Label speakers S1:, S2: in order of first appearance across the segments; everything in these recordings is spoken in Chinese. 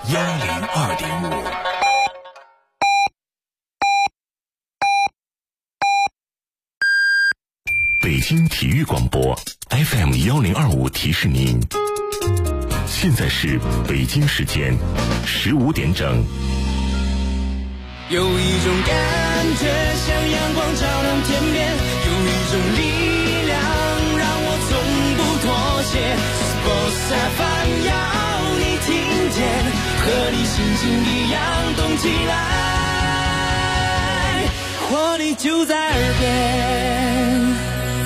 S1: 102.5。北京体育广播 FM 1025提示您，现在是北京时间15点整。
S2: 有一种感觉像阳光照亮天边，有一种力量让我从不妥协。Sports FM 要你听见，和你心情一样动起来，活力就在耳边。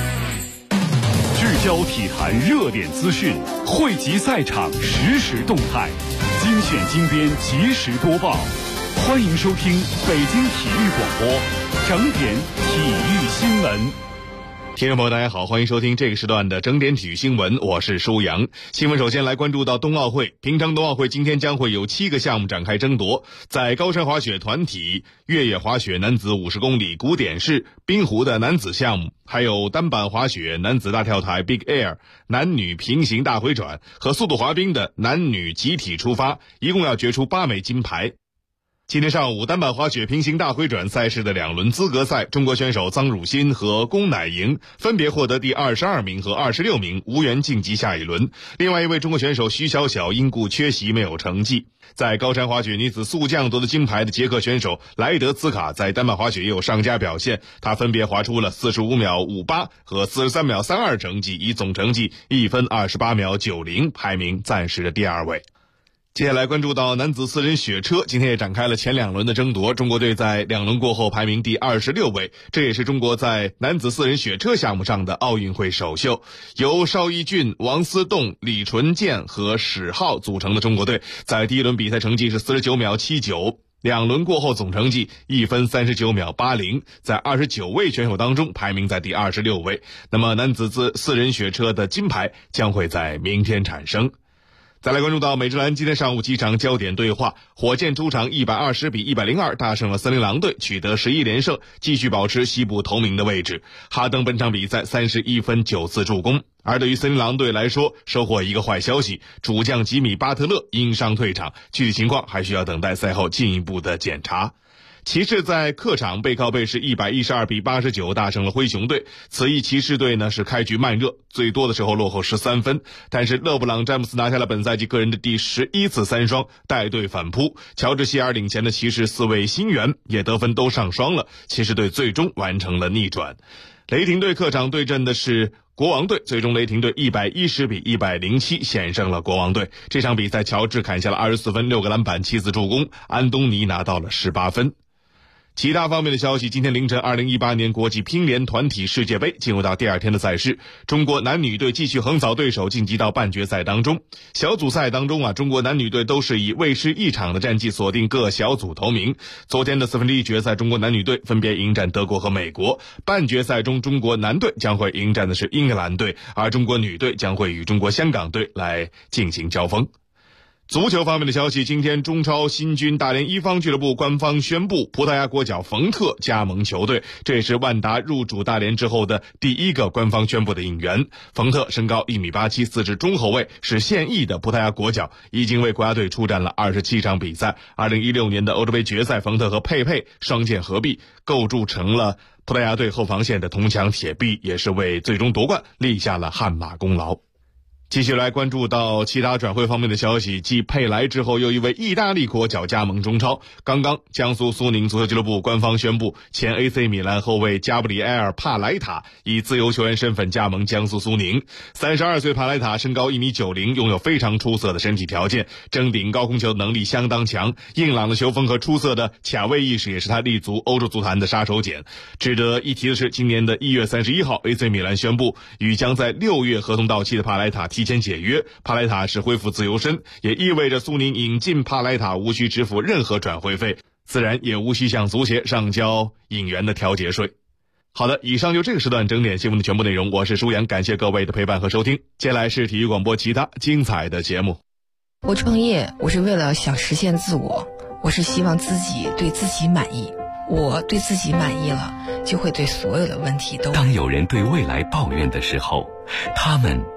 S3: 聚焦体坛热点资讯，汇集赛场实时动态，精选精编及时播报。欢迎收听北京体育广播整点体育新闻。
S4: 听众朋友大家好，欢迎收听这个时段的整点体育新闻，我是舒阳。新闻首先来关注到冬奥会。平昌冬奥会今天将会有7个项目展开争夺，在高山滑雪团体、越野滑雪男子50公里古典式、冰壶的男子项目，还有单板滑雪男子大跳台 Big Air、男女平行大回转和速度滑冰的男女集体出发，一共要决出8枚金牌。今天上午，单板滑雪平行大回转赛事的2轮资格赛，中国选手臧汝欣和龚乃莹分别获得第22名和26名，无缘晋级下一轮。另外一位中国选手徐晓晓因故缺席，没有成绩。在高山滑雪女子速降夺得金牌的捷克选手莱德兹卡在单板滑雪也有上佳表现，他分别滑出了45秒58和43秒32成绩，以总成绩1分28秒90排名暂时的第2位。接下来关注到男子4人雪车，今天也展开了前2轮的争夺，中国队在2轮过后排名第26位，这也是中国在男子4人雪车项目上的奥运会首秀。由邵逸峻、王思栋、李纯健和史浩组成的中国队，在第1轮比赛成绩是49秒79， 2轮过后总成绩1分39秒80，在29位选手当中排名在第26位。那么男子4人雪车的金牌将会在明天产生。再来关注到美职篮今天上午几场焦点对话，火箭主场120比102大胜了森林狼队，取得11连胜，继续保持西部头名的位置。哈登本场比赛31分9次助攻。而对于森林狼队来说，收获一个坏消息，主将吉米巴特勒因伤退场，具体情况还需要等待赛后进一步的检查。骑士在客场背靠背是112比89大胜了灰熊队，此役骑士队呢是开局慢热，最多的时候落后13分，但是勒布朗詹姆斯拿下了本赛季个人的第11次3双，带队反扑。乔治希尔领前的骑士4位新援也得分都上双了，骑士队最终完成了逆转。雷霆队客场对阵的是国王队，最终雷霆队110比107险胜了国王队。这场比赛乔治砍下了24分6个篮板7次助攻，安东尼拿到了18分。其他方面的消息，今天凌晨2018年国际乒联团体世界杯进入到第2天的赛事，中国男女队继续横扫对手，晋级到半决赛当中。小组赛当中中国男女队都是以未失一场的战绩锁定各小组头名。昨天的1/4决赛，中国男女队分别迎战德国和美国，半决赛中中国男队将会迎战的是英格兰队，而中国女队将会与中国香港队来进行交锋。足球方面的消息，今天中超新军大连一方俱乐部官方宣布葡萄牙国脚冯特加盟球队，这也是万达入主大连之后的第1个官方宣布的引援。冯特身高1米87，四肢中后卫，是现役的葡萄牙国脚，已经为国家队出战了27场比赛。2016年的欧洲杯决赛，冯特和佩佩双剑合璧，构筑成了葡萄牙队后防线的铜墙铁壁，也是为最终夺冠立下了汗马功劳。继续来关注到其他转会方面的消息，继佩莱之后，又一位意大利国脚加盟中超。刚刚江苏苏宁足球俱乐部官方宣布，前 AC 米兰后卫加布里埃尔·帕莱塔以自由球员身份加盟江苏苏宁。32岁帕莱塔身高1米90，拥有非常出色的身体条件，争顶高空球能力相当强，硬朗的球风和出色的卡位意识也是他立足欧洲足坛的杀手锏。值得一提的是，今年的1月31号 AC 米兰宣布与将在6月合同到期的帕莱塔提前解约，帕莱塔是恢复自由身，也意味着苏宁引进帕莱塔无需支付任何转会费，自然也无需向足协上交引援的调节税。好的，以上就这个时段整点新闻的全部内容，我是舒阳，感谢各位的陪伴和收听。接下来是体育广播其他精彩的节目。
S5: 我创业，我是为了想实现自我，我是希望自己对自己满意，我对自己满意了，就会对所有的问题都。
S1: 当有人对未来抱怨的时候，他们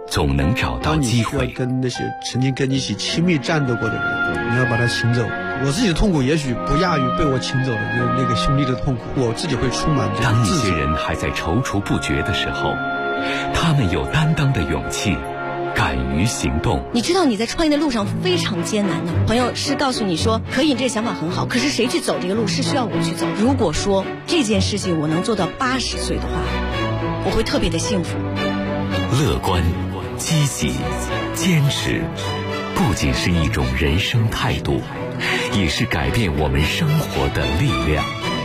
S1: 总能找到机会。
S6: 当你需要跟那些曾经跟你一起亲密战斗过的人，你要把他请走。我自己的痛苦也许不亚于被我请走的那个兄弟的痛苦，我自己会充满这
S1: 当一
S6: 个自责。
S1: 些人还在踌躇不决的时候，他们有担当的勇气，敢于行动。
S7: 你知道你在创业的路上非常艰难的，朋友是告诉你说可以，这个想法很好，可是谁去走这个路是需要我去走。如果说这件事情我能做到80岁的话，我会特别的幸福。
S1: 乐观、积极、坚持，不仅是一种人生态度，也是改变我们生活的力量。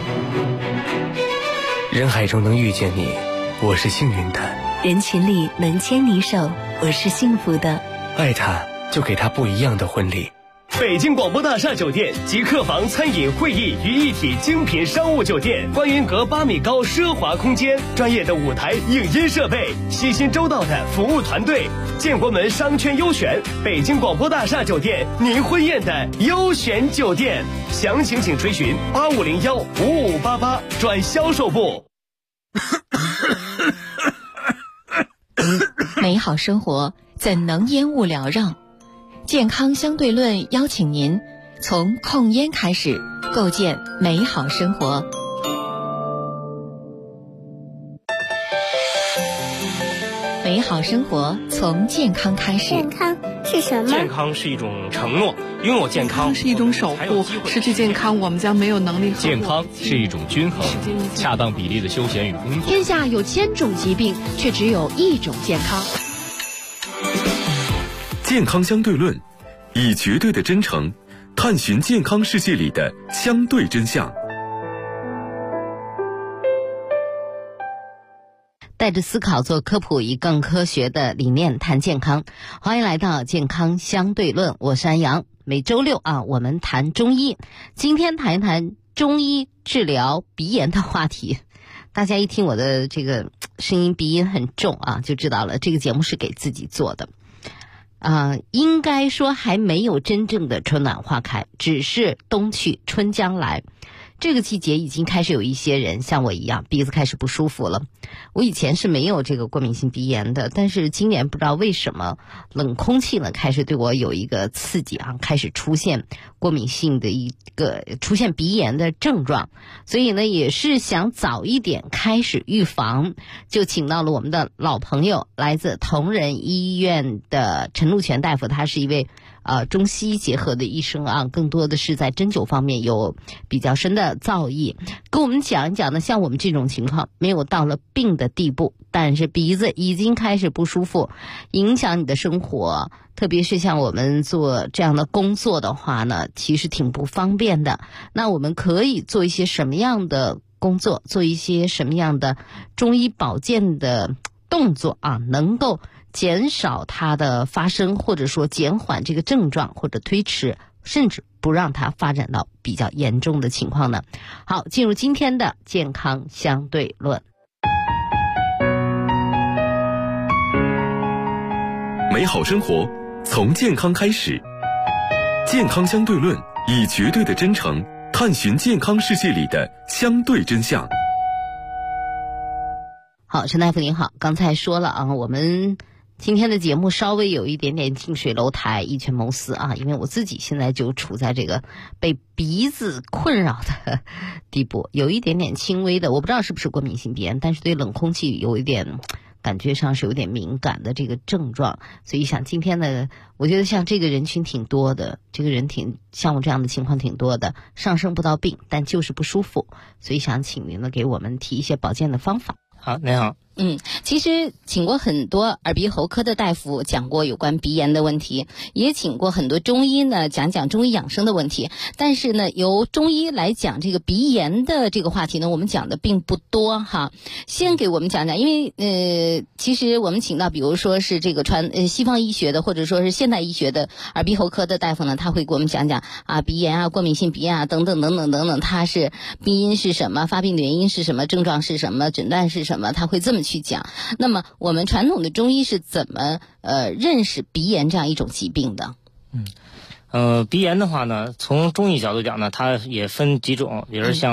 S8: 人海中能遇见你，我是幸运的；
S9: 人群里能牵你手，我是幸福的。
S8: 爱他，就给他不一样的婚礼。
S10: 北京广播大厦酒店集客房、餐饮、会议于一体精品商务酒店，观云阁8米高奢华空间，专业的舞台、影音设备，细心周到的服务团队。建国门商圈优选，北京广播大厦酒店，您婚宴的优选酒店。详情请垂询8501-5588转销售部。
S9: 美好生活怎能烟雾缭绕？健康相对论邀请您从控烟开始，构建美好生活。美好生活从健康开始。
S11: 健康是什么？
S12: 健康是一种承诺，拥有健康
S13: 是一种守护，失去健康我们将没有能力。
S12: 健康是一种均衡，恰当比例的休闲与工作。
S14: 天下有1000种疾病，却只有一种健康。
S1: 健康相对论，以绝对的真诚探寻健康世界里的相对真相。
S15: 带着思考做科普，以更科学的理念谈健康。欢迎来到健康相对论，我是安阳。每周六我们谈中医。今天谈一谈中医治疗鼻炎的话题。大家一听我的这个声音鼻音很重就知道了，这个节目是给自己做的。应该说还没有真正的春暖花开，只是冬去春将来。这个季节已经开始有一些人像我一样鼻子开始不舒服了。我以前是没有这个过敏性鼻炎的，但是今年不知道为什么冷空气呢开始对我有一个刺激开始出现过敏性的出现鼻炎的症状，所以呢也是想早一点开始预防，就请到了我们的老朋友，来自同仁医院的陈禄全大夫，他是一位中西医结合的医生更多的是在针灸方面有比较深的造诣，跟我们讲一讲呢，像我们这种情况没有到了病的地步，但是鼻子已经开始不舒服，影响你的生活，特别是像我们做这样的工作的话呢，其实挺不方便的。那我们可以做一些什么样的工作，做一些什么样的中医保健的动作能够减少它的发生，或者说减缓这个症状，或者推迟，甚至不让它发展到比较严重的情况呢？好，进入今天的健康相对论。
S1: 美好生活从健康开始，健康相对论，以绝对的真诚探寻健康世界里的相对真相。
S15: 好，陈大夫您好，刚才说了我们今天的节目稍微有一点点近水楼台，一拳谋私因为我自己现在就处在这个被鼻子困扰的地步，有一点点轻微的，我不知道是不是过敏性鼻炎，但是对冷空气有一点感觉上是有点敏感的这个症状，所以想今天的我觉得像这个人群挺多的，这个人像我这样的情况挺多的，上升不到病，但就是不舒服，所以想请您呢给我们提一些保健的方法。
S12: 好，您好。
S15: 其实请过很多耳鼻喉科的大夫讲过有关鼻炎的问题，也请过很多中医呢讲讲中医养生的问题，但是呢由中医来讲这个鼻炎的这个话题呢，我们讲的并不多先给我们讲讲，因为其实我们请到比如说是这个西方医学的或者说是现代医学的耳鼻喉科的大夫呢，他会给我们讲讲鼻炎过敏性鼻炎等等等等等等，它是病因是什么，发病的原因是什么，症状是什么，诊断是什么，他会这么去讲。那么我们传统的中医是怎么认识鼻炎这样一种疾病的？
S12: 鼻炎的话呢，从中医角度讲呢，它也分几种，比如像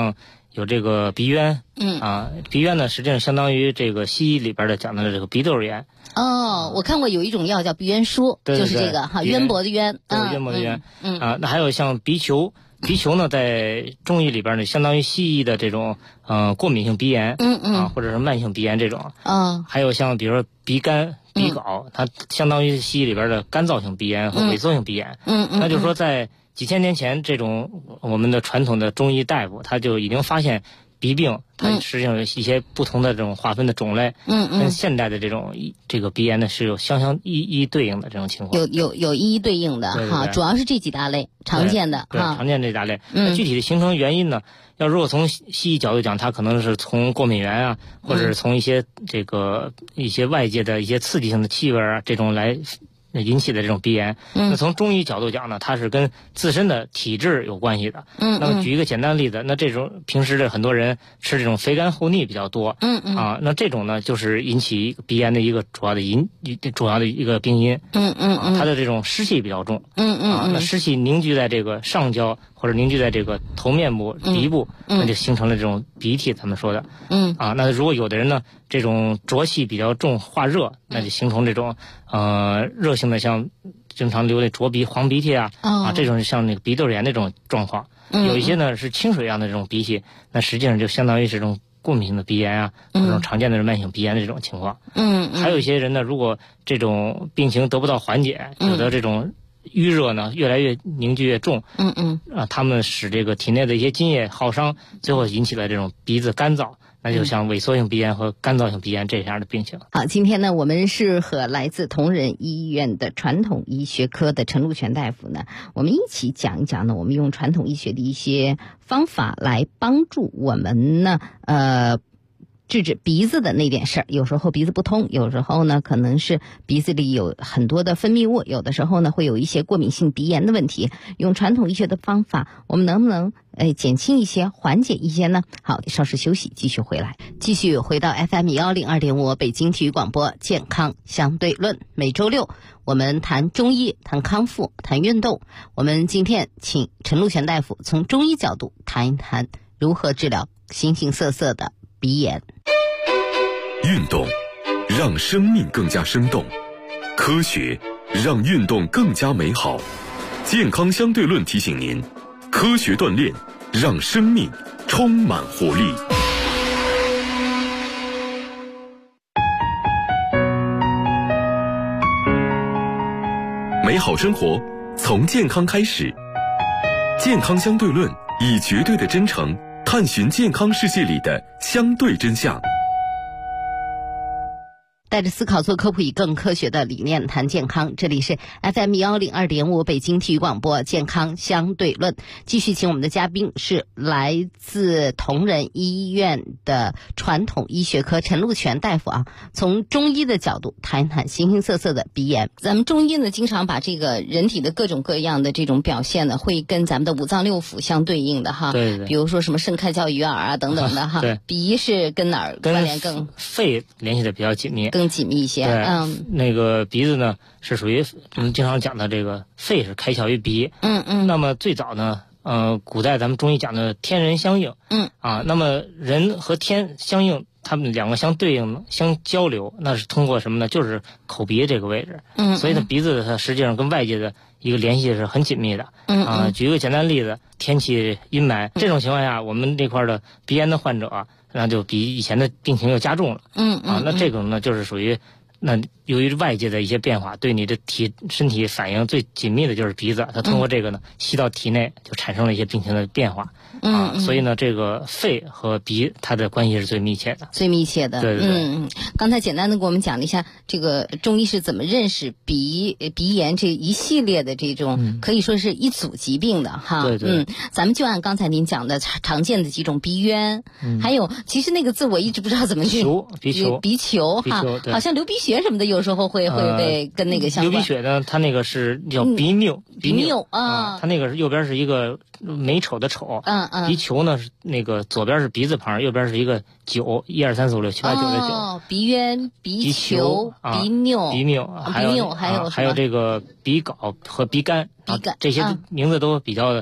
S11: 有这个鼻渊，鼻渊呢实际上相当于这个西医里边的讲的这个鼻窦炎。
S15: 我看过有一种药叫鼻渊舒，就是这个哈，渊博的渊，
S11: 渊博的渊，那还有像鼻球。鼻球呢，在中医里边呢，相当于西医的这种过敏性鼻炎，或者是慢性鼻炎这种，还有像比如说鼻干、鼻槁，它相当于西医里边的干燥性鼻炎和萎缩性鼻炎。那就是说，在几千年前，这种我们的传统的中医大夫他就已经发现鼻病，它实际上有一些不同的这种划分的种类，跟现代的这个鼻炎呢是有相一对应的这种情况，
S15: 有一对应的哈，主要是这几大类常见的
S11: 哈，常见这大类。那具体的形成原因呢，要如果从西医角度讲，它可能是从过敏源啊，或者是从一些外界的一些刺激性的气味啊这种来引起的这种鼻炎。那从中医角度讲呢，它是跟自身的体质有关系的。那么举一个简单的例子，那这种平时的很多人吃这种肥甘厚腻比较多，那这种呢就是引起鼻炎的一个主要的一个病因。它的这种湿气比较重。那湿气凝聚在这个上焦或者凝聚在这个头面部、鼻部，那就形成了这种鼻涕，咱们说的。那如果有的人呢，这种浊气比较重，化热，那就形成这种热性的，像经常流的浊鼻、黄鼻涕这种像那个鼻窦炎那种状况。有一些呢是清水样的这种鼻涕，那实际上就相当于是这种过敏性的鼻炎或者这种常见的慢性鼻炎的这种情况。还有一些人呢，如果这种病情得不到缓解，有的这种淤热呢越来越凝聚越重，他们使这个体内的一些津液耗伤，最后引起了这种鼻子干燥，那就像萎缩性鼻炎和干燥性鼻炎这样的病情。
S15: 好，今天呢，我们是和来自同仁医院的传统医学科的陈禄全大夫呢，我们一起讲一讲呢，我们用传统医学的一些方法来帮助我们呢，治鼻子的那点事儿。有时候鼻子不通，有时候呢可能是鼻子里有很多的分泌物，有的时候呢会有一些过敏性鼻炎的问题。用传统医学的方法，我们能不能减轻一些，缓解一些呢？好，稍事休息，继续回到 FM 102.5北京体育广播健康相对论。每周六我们谈中医，谈康复，谈运动。我们今天请陈禄全大夫从中医角度谈一谈如何治疗形形色色的鼻炎。
S1: 运动让生命更加生动，科学让运动更加美好。健康相对论提醒您，科学锻炼让生命充满活力。美好生活从健康开始，健康相对论以绝对的真诚探寻健康世界里的相对真相。
S15: 带着思考做科普，以更科学的理念谈健康。这里是 FM 102.5北京体育广播健康相对论。继续请我们的嘉宾是来自同仁医院的传统医学科陈禄全大夫从中医的角度谈一谈形形色色的鼻炎。咱们中医呢，经常把这个人体的各种各样的这种表现呢，会跟咱们的五脏六腑相对应的哈。
S11: 对。
S15: 比如说什么肾开窍于耳等等的哈。
S11: 对。
S15: 鼻是跟哪儿关联更？
S11: 肺联系的比较紧密。
S15: 更紧密一些。
S11: 那个鼻子呢是属于我们经常讲的这个肺是开窍于鼻。那么最早呢，古代咱们中医讲的天人相应。那么人和天相应，他们两个相对应相交流，那是通过什么呢？就是口鼻这个位置。所以呢，鼻子它实际上跟外界的一个联系是很紧密的。举一个简单例子，天气阴霾这种情况下，我们这块的鼻炎的患者那就比以前的病情又加重了。那这种呢就是属于那由于外界的一些变化，对你的身体反应最紧密的就是鼻子，它通过这个呢吸到体内，就产生了一些病情的变化。所以呢，这个肺和鼻它的关系是最密切的。对。
S15: 刚才简单的给我们讲了一下这个中医是怎么认识鼻炎这一系列的这种可以说是一组疾病的哈。
S11: 对。
S15: 咱们就按刚才您讲的常见的几种鼻渊，还有其实那个字我一直不知道怎么去鼻球哈，好像流鼻血什么的有时候会被跟那个相关。
S11: 流鼻血呢，它那个是叫鼻衄。它那个是右边是一个美丑的丑。鼻球呢是那个左边是鼻字旁，右边是一个9，1、2、3、4、5、6、7、8、9的9。
S15: 鼻渊、鼻球、鼻衄，
S11: 还有这个鼻槁和鼻干。这些名字都比较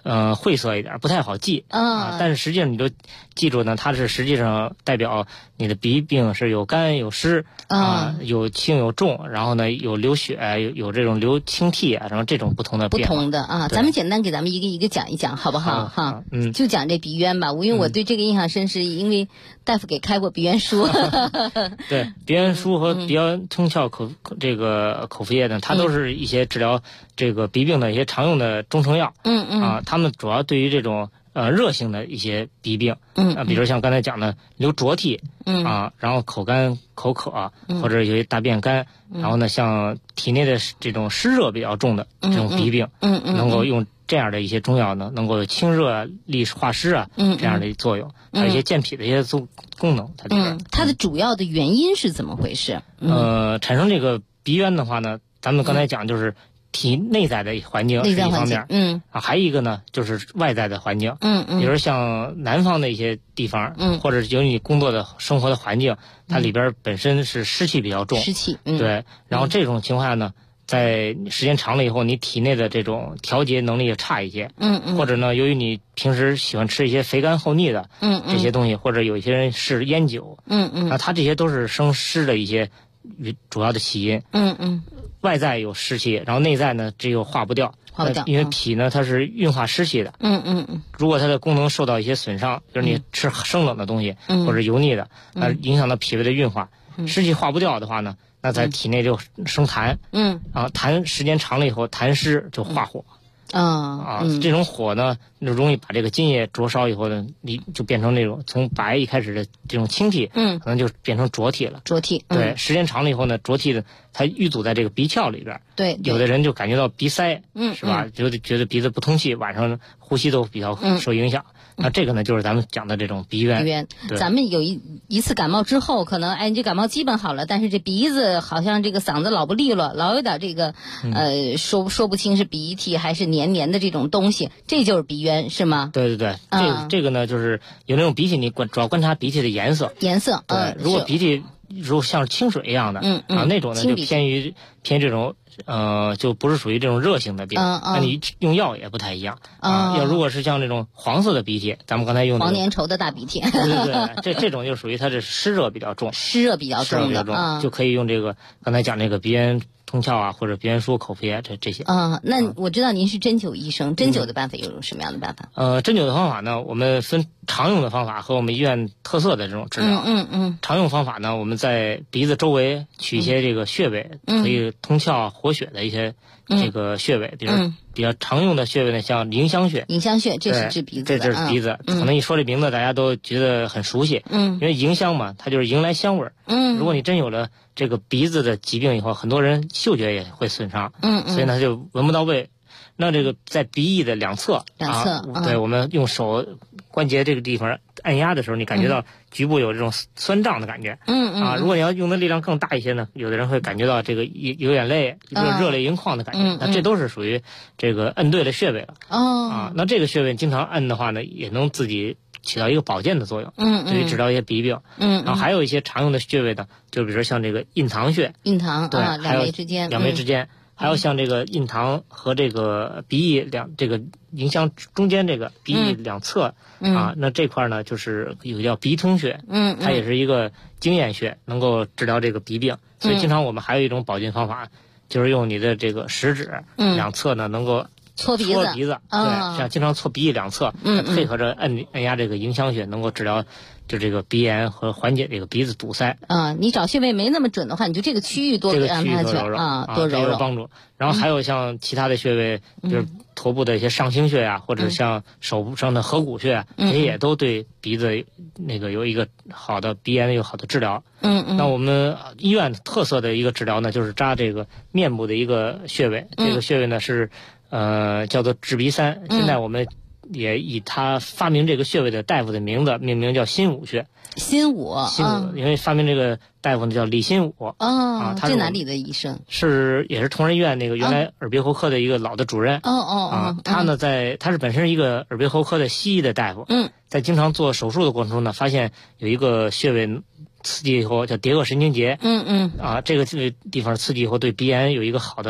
S11: 晦涩一点，不太好记但是实际上你就记住呢，它是实际上代表你的鼻病是有干有湿有轻有重，然后呢有流血，有这种流清涕然后这种不同的变化。
S15: 不同的咱们简单给咱们一个一个讲一讲，好不好？哈，就讲这鼻渊吧。因为我对这个印象深，是因为大夫给开过鼻渊书。
S11: 对，鼻渊书和鼻渊通窍这个口服液呢，它都是一些治疗这个鼻病的一些常用的中成药。它们主要对于这种热性的一些鼻病，比如像刚才讲的流浊涕，然后口干口渴，或者有些大便干，然后呢，像体内的这种湿热比较重的这种鼻病，能够用这样的一些中药呢，能够清热利化湿这样的作用，还有一些健脾的一些功能。
S15: 它的主要的原因是怎么回事？
S11: 产生这个鼻渊的话呢，咱们刚才讲就是体内在的环境是一方面，还有一个呢就是外在的环境，比如像南方的一些地方，或者有你工作的生活的环境，它里边本身是湿气比较重，
S15: 湿气，
S11: 对，然后这种情况下呢，在时间长了以后，你体内的这种调节能力也差一些，或者呢，由于你平时喜欢吃一些肥甘厚腻的，这些东西，或者有一些人是烟酒，那它这些都是生湿的一些主要的起因，外在有湿气，然后内在呢这又化不掉，因为脾呢它是运化湿气的，如果它的功能受到一些损伤，比如你吃生冷的东西，或者油腻的，那影响到脾胃的运化，湿气化不掉的话呢，那在体内就生痰，痰时间长了以后，痰湿就化火。这种火呢，就容易把这个津液灼烧以后呢，你就变成那种从白一开始的这种清涕，可能就变成浊涕了。
S15: 浊涕，
S11: 对，时间长了以后呢，浊涕的它淤阻在这个鼻窍里边，
S15: 对，
S11: 有的人就感觉到鼻塞，是吧？觉得鼻子不通气，晚上呼吸都比较受影响。那这个呢，就是咱们讲的这种鼻渊。
S15: 鼻渊，咱们有一次感冒之后，可能你这感冒基本好了，但是这鼻子好像这个嗓子老不利落，老有点这个说不清是鼻涕还是黏的这种东西，这就是鼻渊是吗？
S11: 对，这个呢，就是有那种鼻涕，你主要观察鼻涕的颜色。对，如果鼻涕如果像清水一样的，那种呢就偏于这种。就不是属于这种热性的病，那你用药也不太一样要如果是像这种黄色的鼻涕，咱们刚才用
S15: 黄粘稠的大鼻涕，
S11: 对，这种就属于它是湿热比较重，就可以用这个刚才讲这个鼻渊通窍或者鼻渊舒口服液这些。
S15: 那我知道您是针灸医生，针灸的办法有什么样的办法？
S11: 针灸的方法呢，我们分常用的方法和我们医院特色的这种治疗。常用方法呢，我们在鼻子周围取一些这个穴位，可以通窍活血的一些这个穴位，比较常用的穴位呢，像迎香穴。
S15: 迎香穴，这是治鼻子的。
S11: 这是鼻子，可能一说这名字大家都觉得很熟悉。因为迎香嘛，它就是迎来香味儿。如果你真有了这个鼻子的疾病以后，很多人嗅觉也会损伤。所以呢，就闻不到味。那这个在鼻翼的两侧，对，我们用手关节这个地方按压的时候，你感觉到局部有这种酸胀的感觉。如果你要用的力量更大一些呢，有的人会感觉到这个有眼泪，一个热泪盈眶的感觉。那这都是属于这个摁对了穴位了。那这个穴位经常摁的话呢，也能自己起到一个保健的作用。对于治疗一些鼻病。然后还有一些常用的穴位呢，就比如像这个印堂穴。
S15: 印堂，
S11: 对，
S15: 两眉之间。
S11: 两眉之间。还有像这个印堂和这个鼻翼这个迎香中间这个鼻翼两侧那这块呢就是有叫鼻通穴，它也是一个经验穴，能够治疗这个鼻病。所以经常我们还有一种保健方法，就是用你的这个食指两侧呢能够
S15: 搓鼻子，
S11: 对，像经常搓鼻翼两侧，配合着按压这个迎香穴，能够治疗就这个鼻炎和缓解这个鼻子堵塞。
S15: 你找穴位没那么准的话，你就这个区域多让它去多揉揉，
S11: 帮助。然后还有像其他的穴位，就是头部的一些上清穴或者像手部上的合谷穴，这些也都对鼻子那个有一个好的鼻炎有好的治疗。那我们医院特色的一个治疗呢，就是扎这个面部的一个穴位，这个穴位呢是叫做治鼻三。现在我们也以他发明这个穴位的大夫的名字命名，叫心武穴。
S15: 心武，
S11: 因为发明这个大夫呢叫李心武。
S15: 他是哪里的医生？
S11: 也是同仁医院那个原来耳鼻喉科的一个老的主任。他呢他是本身一个耳鼻喉科的西医的大夫。在经常做手术的过程中呢，发现有一个穴位刺激以后叫蝶腭神经节。这个地方刺激以后对鼻炎有一个好的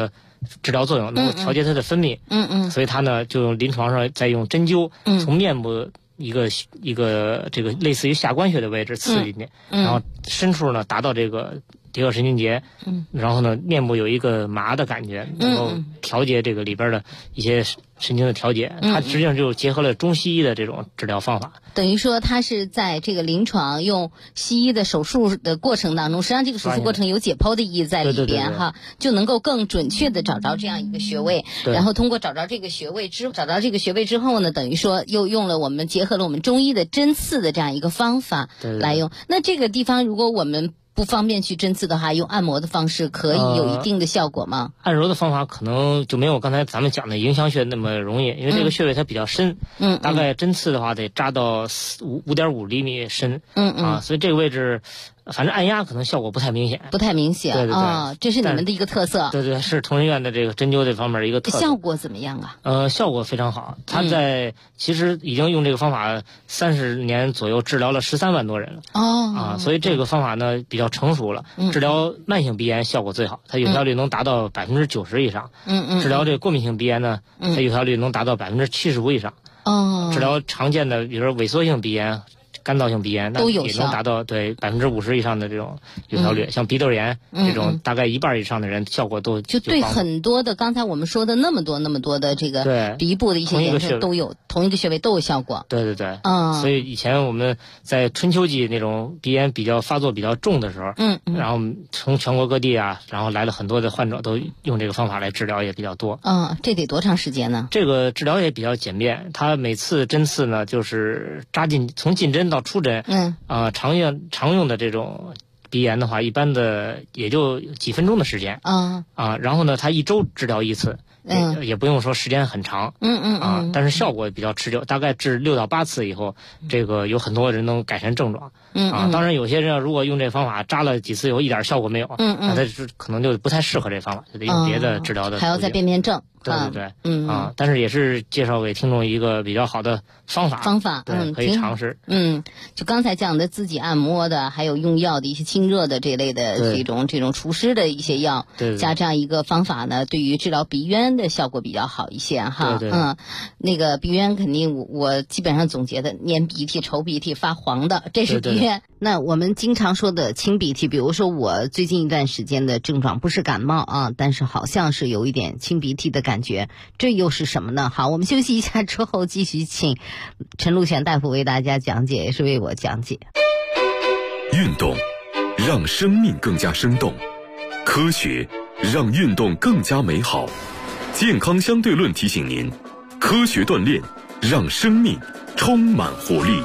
S11: 治疗作用，能够调节它的分泌。所以它呢就用临床上再用针灸，从面部一个这个类似于下关穴的位置刺进去，然后深处呢达到这个蝶颌神经节，然后呢面部有一个麻的感觉，能够调节这个里边的一些神经的调节。它实际上就结合了中西医的这种治疗方法。
S15: 等于说它是在这个临床用西医的手术的过程当中，实际上这个手术过程有解剖的意义在里边哈，就能够更准确的找着这样一个穴位，然后通过找着这个穴位之后呢，等于说又用了我们结合了我们中医的针刺的这样一个方法来用。那这个地方如果我们不方便去针刺的话，用按摩的方式可以有一定的效果吗？
S11: 按揉的方法可能就没有刚才咱们讲的迎香穴那么容易，因为这个穴位它比较深，大概针刺的话得扎到5.5厘米深，所以这个位置反正按压可能效果不太明显，
S15: 对对对，这是你们的一个特色。
S11: 对，是同仁院的这个针灸这方面的一个特色。
S15: 效果怎么样啊？
S11: 效果非常好。他其实已经用这个方法30年左右治疗了13万多人了。所以这个方法呢比较成熟了。治疗慢性鼻炎效果最好，它有效率能达到90%以上。治疗这个过敏性鼻炎呢，它有效率能达到75%以上。治疗常见的比如说萎缩性鼻炎、干燥性鼻炎，那也能达到50%以上的这种有效率。像鼻窦炎这种大概1半以上的人效果都
S15: 就对很多的刚才我们说的那么多的这个鼻部的一些炎症都有同一个穴位都有效果。
S11: 对，所以以前我们在春秋季那种鼻炎发作比较重的时候，然后从全国各地啊，然后来了很多的患者都用这个方法来治疗也比较多。
S15: 这得多长时间呢？
S11: 这个治疗也比较简便，它每次针刺呢就是从进针到出针，常用的这种鼻炎的话，一般的也就几分钟的时间，然后呢，它1周治疗1次，也不用说时间很长，但是效果比较持久，大概治6到8次以后，这个有很多人能改善症状，当然有些人如果用这方法扎了几次以后一点效果没有，那他可能就不太适合这方法，就得用别的治疗的，
S15: 还要再变症。
S11: 对，但是也是介绍给听众一个比较好的方法，对，可以尝试。
S15: 就刚才讲的自己按摩的，还有用药的一些清热的这类的这种除湿的一些药，加这样一个方法呢，对于治疗鼻渊的效果比较好一些哈。那个鼻渊肯定我基本上总结的粘鼻涕、稠鼻涕、发黄的，这是鼻渊。那我们经常说的清鼻涕，比如说我最近一段时间的症状不是感冒啊，但是好像是有一点清鼻涕的感觉，这又是什么呢？好，我们休息一下之后继续请陈禄全大夫为大家讲解，也是为我讲解。
S1: 运动让生命更加生动，科学让运动更加美好。健康相对论提醒您，科学锻炼让生命充满活力。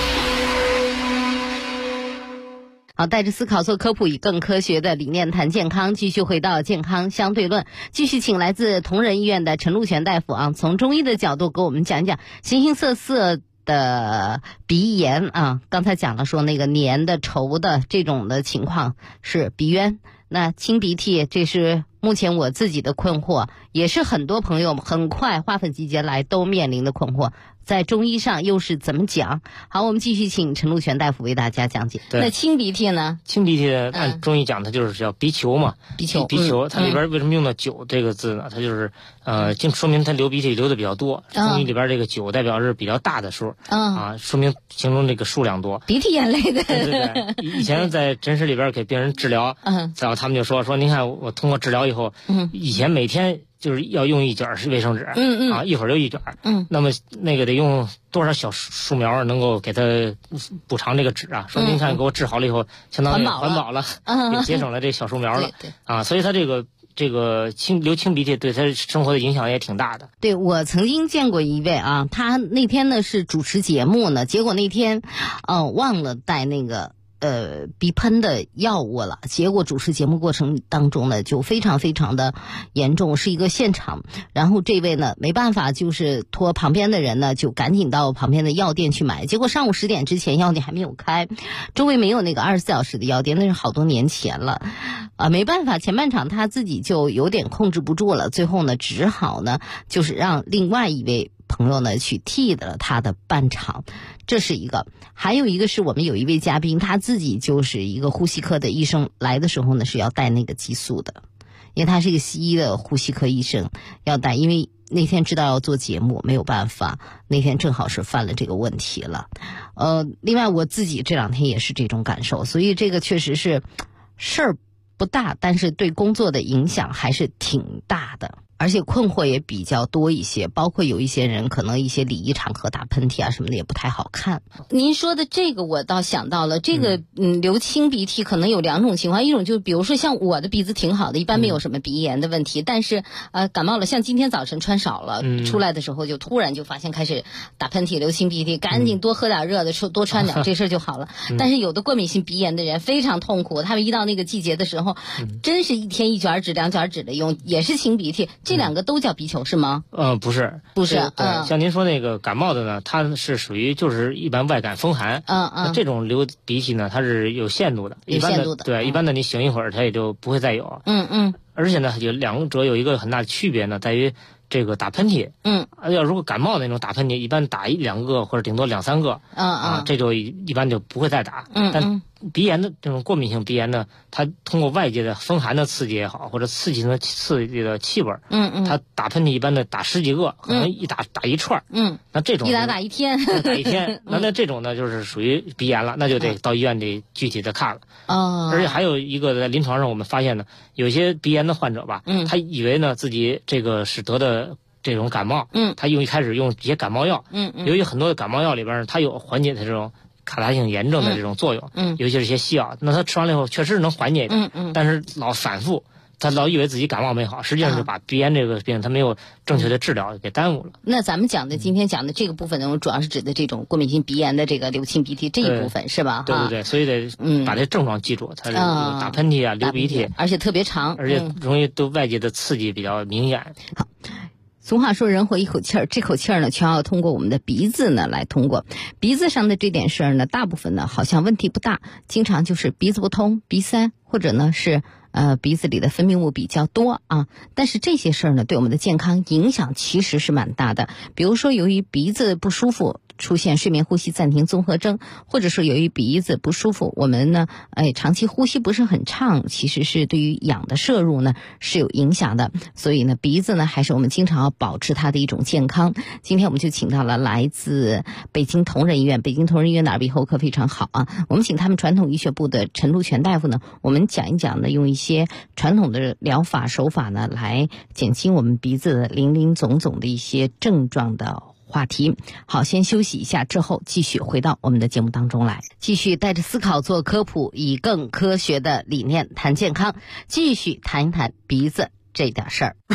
S15: 好，带着思考做科普，以更科学的理念谈健康，继续回到健康相对论，继续请来自同仁医院的陈禄全大夫啊，从中医的角度给我们讲讲形形色色的鼻炎啊。刚才讲了说那个黏的、稠的这种的情况是鼻渊，那清鼻涕这是目前我自己的困惑，也是很多朋友很快花粉季节来都面临的困惑，在中医上又是怎么讲？好，我们继续请陈禄全大夫为大家讲解。那清鼻涕呢？
S11: 清鼻涕按中医讲，它就是叫鼻球嘛。鼻球，它里边为什么用到灸这个字呢？它就是说明它流鼻涕流的比较多。中医里边这个灸代表是比较大的数，说明形容这个数量多。
S15: 鼻涕眼泪的。
S11: 对。以前在诊室里边给病人治疗，然后他们就说您看我通过治疗以后，以前每天就是要用1卷卫生纸，一会儿就1卷，那么那个得用多少小树苗能够给它补偿这个纸啊？说您看给我治好了以后，相当于环保了，也节省了这小树苗了，所以它这个流清鼻涕对他生活的影响也挺大的。
S15: 对，我曾经见过一位啊，他那天呢是主持节目呢，结果那天忘了带那个鼻喷的药物了，结果主持节目过程当中呢就非常非常的严重，是一个现场。然后这位呢没办法，就是托旁边的人呢就赶紧到旁边的药店去买，结果上午10点之前药店还没有开，周围没有那个24小时的药店，那是好多年前了没办法，前半场他自己就有点控制不住了，最后呢只好呢就是让另外一位朋友呢去替了他的半场，这是一个。还有一个是我们有一位嘉宾，他自己就是一个呼吸科的医生，来的时候呢是要带那个激素的， 因为他是一个西医的呼吸科医生，要带，因为那天知道要做节目，没有办法，那天正好是犯了这个问题了。另外我自己这2天也是这种感受，所以这个确实是事儿不大，但是对工作的影响还是挺大的。而且困惑也比较多一些，包括有一些人可能一些礼仪场合打喷嚏啊什么的也不太好看。您说的这个我倒想到了，这个流清鼻涕可能有2种情况，一种就是比如说像我的鼻子挺好的，一般没有什么鼻炎的问题，但是感冒了，像今天早晨穿少了，出来的时候就突然就发现开始打喷嚏流清鼻涕，赶紧多喝点热的，多穿点，这事就好了。但是有的过敏性鼻炎的人非常痛苦，他们一到那个季节的时候，真是一天1卷纸2卷纸的用，也是清鼻涕。这2个都叫鼻球是吗？
S11: 不是，像您说那个感冒的呢，它是属于就是一般外感风寒。那这种流鼻涕呢，它是有限度的，
S15: 有限度的。
S11: 对，一般的你醒一会儿，它也就不会再有。而且呢，两者有一个很大的区别呢，在于这个打喷嚏。要如果感冒那种打喷嚏，一般打1、2个或者顶多2、3个。这就一般就不会再打。但鼻炎的这种过敏性鼻炎呢，它通过外界的风寒的刺激也好，或者刺激的气味，它打喷嚏一般的打10几个，可能一打一串。那这种
S15: 一打1天，
S11: 打1天，那这种呢就是属于鼻炎了，那就得到医院得具体的看了。而且还有一个在临床上我们发现呢，有些鼻炎的患者吧，他以为呢自己这个是得的这种感冒，他一开始用一些感冒药，由于很多的感冒药里边它有缓解的这种卡他性炎症的这种作用，尤其是一些西药，那他吃完了以后确实能缓解的，但是老反复，他老以为自己感冒没好，实际上就把鼻炎这个病他没有正确的治疗给耽误了。
S15: 那咱们今天讲的这个部分呢，主要是指的这种过敏性鼻炎的这个流清鼻涕这一部分是吧？
S11: 对，所以得把这症状记住，它是打喷嚏啊、流鼻涕，
S15: 而且特别长，
S11: 而且容易对外界的刺激比较明显。
S15: 好。俗话说人活一口气儿，这口气儿呢，全要通过我们的鼻子呢来通过。鼻子上的这点事儿呢，大部分呢好像问题不大，经常就是鼻子不通、鼻塞，或者呢是鼻子里的分泌物比较多啊。但是这些事儿呢，对我们的健康影响其实是蛮大的。比如说，由于鼻子不舒服，出现睡眠呼吸暂停综合征，或者说由于鼻子不舒服，我们呢长期呼吸不是很畅，其实是对于氧的摄入呢是有影响的。所以呢，鼻子呢还是我们经常要保持它的一种健康。今天我们就请到了来自北京同仁医院，北京同仁医院的耳鼻喉科非常好啊，我们请他们传统医学部的陈禄全大夫呢，我们讲一讲呢，用一些传统的疗法手法呢来减轻我们鼻子的林林总总的一些症状的话题。好，先休息一下，之后继续回到我们的节目当中来，继续带着思考做科普，以更科学的理念谈健康，继续谈一谈鼻子这点事儿。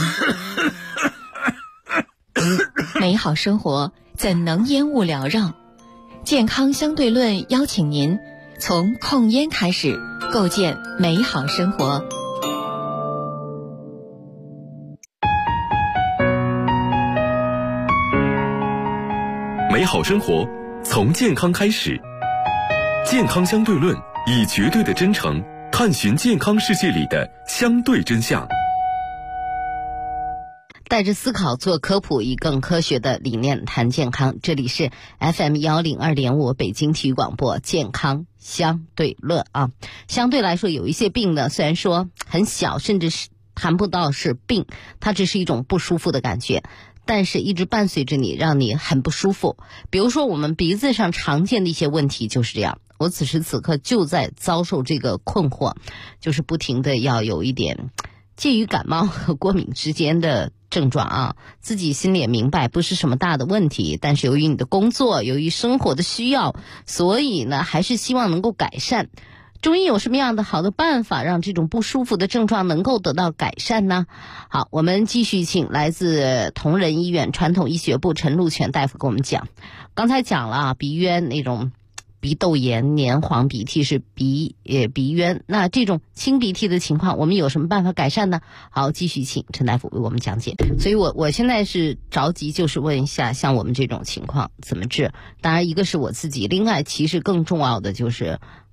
S9: 美好生活怎能烟雾缭绕？健康相对论邀请您从控烟开始，构建美好生活。
S1: 美好生活从健康开始，健康相对论以绝对的真诚探寻健康世界里的相对真相。
S15: 带着思考做科普，以更科学的理念谈健康。这里是 FM102.5 北京体育广播健康相对论啊。相对来说，有一些病呢，虽然说很小，甚至是谈不到是病，它只是一种不舒服的感觉，但是一直伴随着你，让你很不舒服。比如说我们鼻子上常见的一些问题就是这样，我此时此刻就在遭受这个困惑，就是不停的要有一点介于感冒和过敏之间的症状啊，自己心里也明白不是什么大的问题，但是由于你的工作，由于生活的需要，所以呢还是希望能够改善。中医有什么样的好的办法让这种不舒服的症状能够得到改善呢？好，我们继续请来自同仁医院传统医学部陈禄全大夫给我们讲。刚才讲了啊，鼻渊那种鼻窦炎、黏黄鼻涕是鼻渊，那这种清鼻涕的情况我们有什么办法改善呢？好，继续请陈大夫为我们讲解。所以我现在是着急，就是问一下像我们这种情况怎么治。当然一个是我自己，另外其实更重要的就是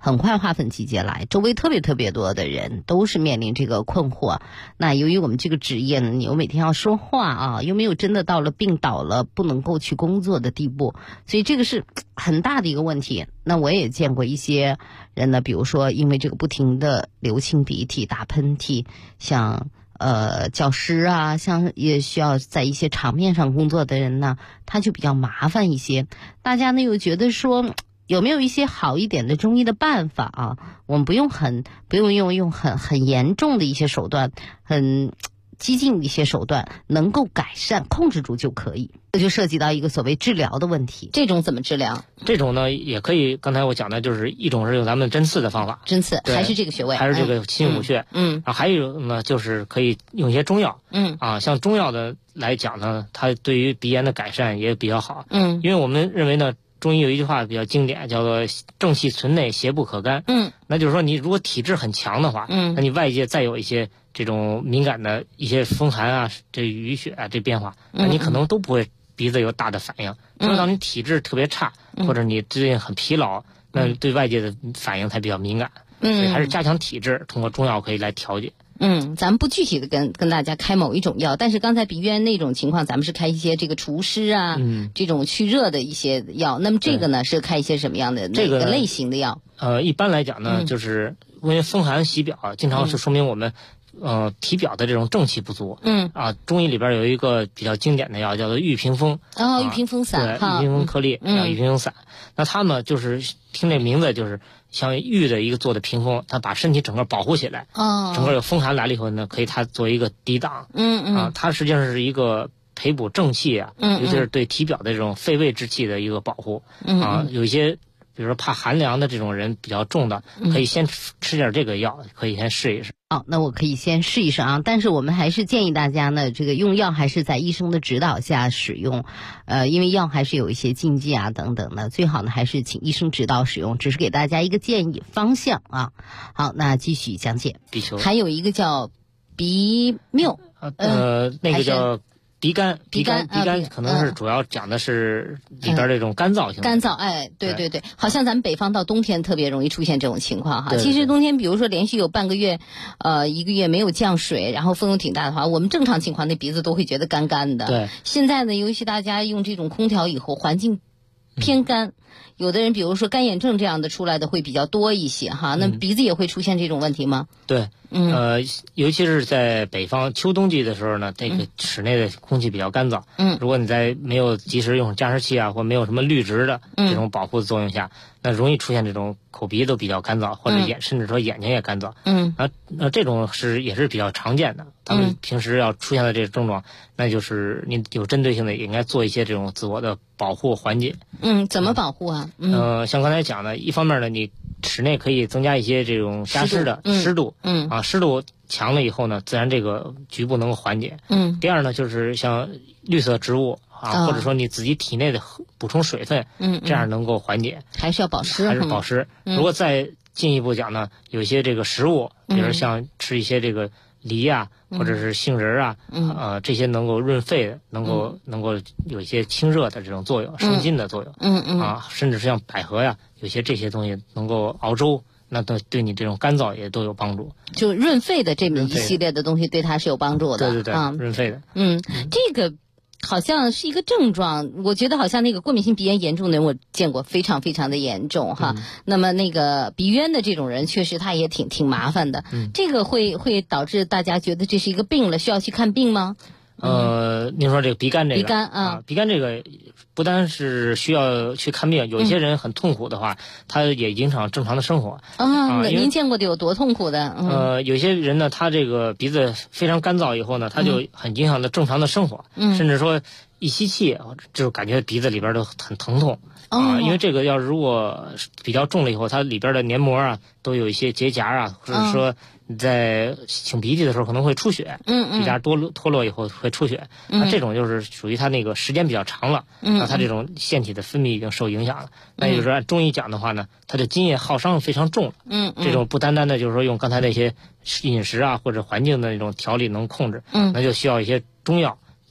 S15: 很快花粉季节来，周围特别多的人都是面临这个困惑。那由于我们这个职业呢，你又每天要说话啊，又没有真的到了病倒了不能够去工作的地步，所以这个是很大的一个问题。那我也见过一些人呢，比如说因为这个不停的流清鼻涕、打喷嚏，像教师啊，像也需要在一些场面上工作的人呢，他就比较麻烦一些。大家呢又觉得说，有没有一些好一点的中医的办法啊？我们不用用很严重的一些手段，很激进的一些手段，能够改善控制住就可以。这就涉及到一个所谓治疗的问题。这种怎么治疗？
S11: 这种呢也可以，刚才我讲的就是一种是用咱们针刺的方法，
S15: 针刺还是这个穴位，
S11: 还是这个心五穴。还有一种呢就是可以用一些中药。像中药的来讲呢，它对于鼻炎的改善也比较好。因为我们认为呢，中医有一句话比较经典，叫做正气存内，邪不可干。那就是说你如果体质很强的话，那你外界再有一些这种敏感的一些风寒啊、这雨雪啊这变化，那你可能都不会鼻子有大的反应。就是当你体质特别差，或者你最近很疲劳，那对外界的反应才比较敏感。所以还是加强体质，通过中药可以来调节。
S15: 咱们不具体的跟大家开某一种药，但是刚才鼻炎那种情况，咱们是开一些这个除湿啊，这种去热的一些药。那么这个呢是开一些什么样的哪个类型的药？
S11: 一般来讲呢，就是因为风寒袭表，经常是说明我们体表的这种正气不足。中医里边有一个比较经典的药叫做玉屏风。
S15: 玉屏风散，
S11: 对，玉屏风颗粒叫玉屏风散。那它呢就是听这名字就是像玉的一个做的屏风，它把身体整个保护起来。整个有风寒来了以后呢，可以它做一个抵挡。它实际上是一个培补正气啊，尤其是对体表的这种肺胃之气的一个保护。有一些比如说怕寒凉的这种人比较重的，可以先吃点这个药，可以先试一试。
S15: 那我可以先试一试啊，但是我们还是建议大家呢，这个用药还是在医生的指导下使用，因为药还是有一些禁忌啊等等的，最好呢还是请医生指导使用，只是给大家一个建议方向啊。好，那继续讲解。还有一个叫鼻瘘，
S11: 那个叫鼻干可能是主要讲的是里边这种干燥性。
S15: 干燥，对，好像咱们北方到冬天特别容易出现这种情况哈。其实冬天比如说连续有半个月1个月没有降水，然后风又挺大的话，我们正常情况那鼻子都会觉得干干的。
S11: 对，
S15: 现在呢，尤其大家用这种空调以后，环境偏干，有的人比如说干眼症这样的出来的会比较多一些哈。那鼻子也会出现这种问题吗？
S11: 对，尤其是在北方秋冬季的时候呢，这个室内的空气比较干燥。如果你在没有及时用加湿器啊，或没有什么滤直的这种保护的作用下，那容易出现这种口鼻都比较干燥，或者甚至说眼睛也干燥。这种也是比较常见的。他们平时要出现的这个症状，那就是你有针对性的也应该做一些这种自我的保护缓解。
S15: 怎么保护啊？
S11: 像刚才讲的，一方面呢，你室内可以增加一些这种加湿的湿度。湿度强了以后呢，自然这个局部能够缓解。第二呢，就是像绿色植物或者说你自己体内的补充水分，这样能够缓解。
S15: 还是要保湿，
S11: 还是保湿。如果再进一步讲呢，有一些这个食物，比如像吃一些这个梨啊，或者是杏仁啊，这些能够润肺的，能够有一些清热的这种作用，生津的作用。甚至是像百合呀，有些这些东西能够熬粥。那对你这种干燥也都有帮助，
S15: 就润肺的这么一系列的东西对它是有帮助的。
S11: 对，润肺的。
S15: 这个好像是一个症状，我觉得好像那个过敏性鼻炎严重的人我见过非常非常的严重哈。那么那个鼻渊的这种人确实他也挺麻烦的。这个会导致大家觉得这是一个病了，需要去看病吗？
S11: 您说这个鼻干这个，
S15: 鼻干
S11: 这个不单是需要去看病，有一些人很痛苦的话，他也影响正常的生活。
S15: 您见过的有多痛苦的？
S11: 有些人呢，他这个鼻子非常干燥以后呢，他就很影响了正常的生活，甚至说一吸气就感觉鼻子里边都很疼痛。因为这个如果比较重了以后，它里边的黏膜啊都有一些结痂啊，或者说你在擤鼻涕的时候可能会出血，鼻痂脱落以后会出血。那这种就是属于它那个时间比较长了，那它这种腺体的分泌已经受影响了。那也就是说按中医讲的话呢，它的津液耗伤非常重了。这种不单单的就是说用刚才那些饮食啊或者环境的那种调理能控制，那就需要一些中药。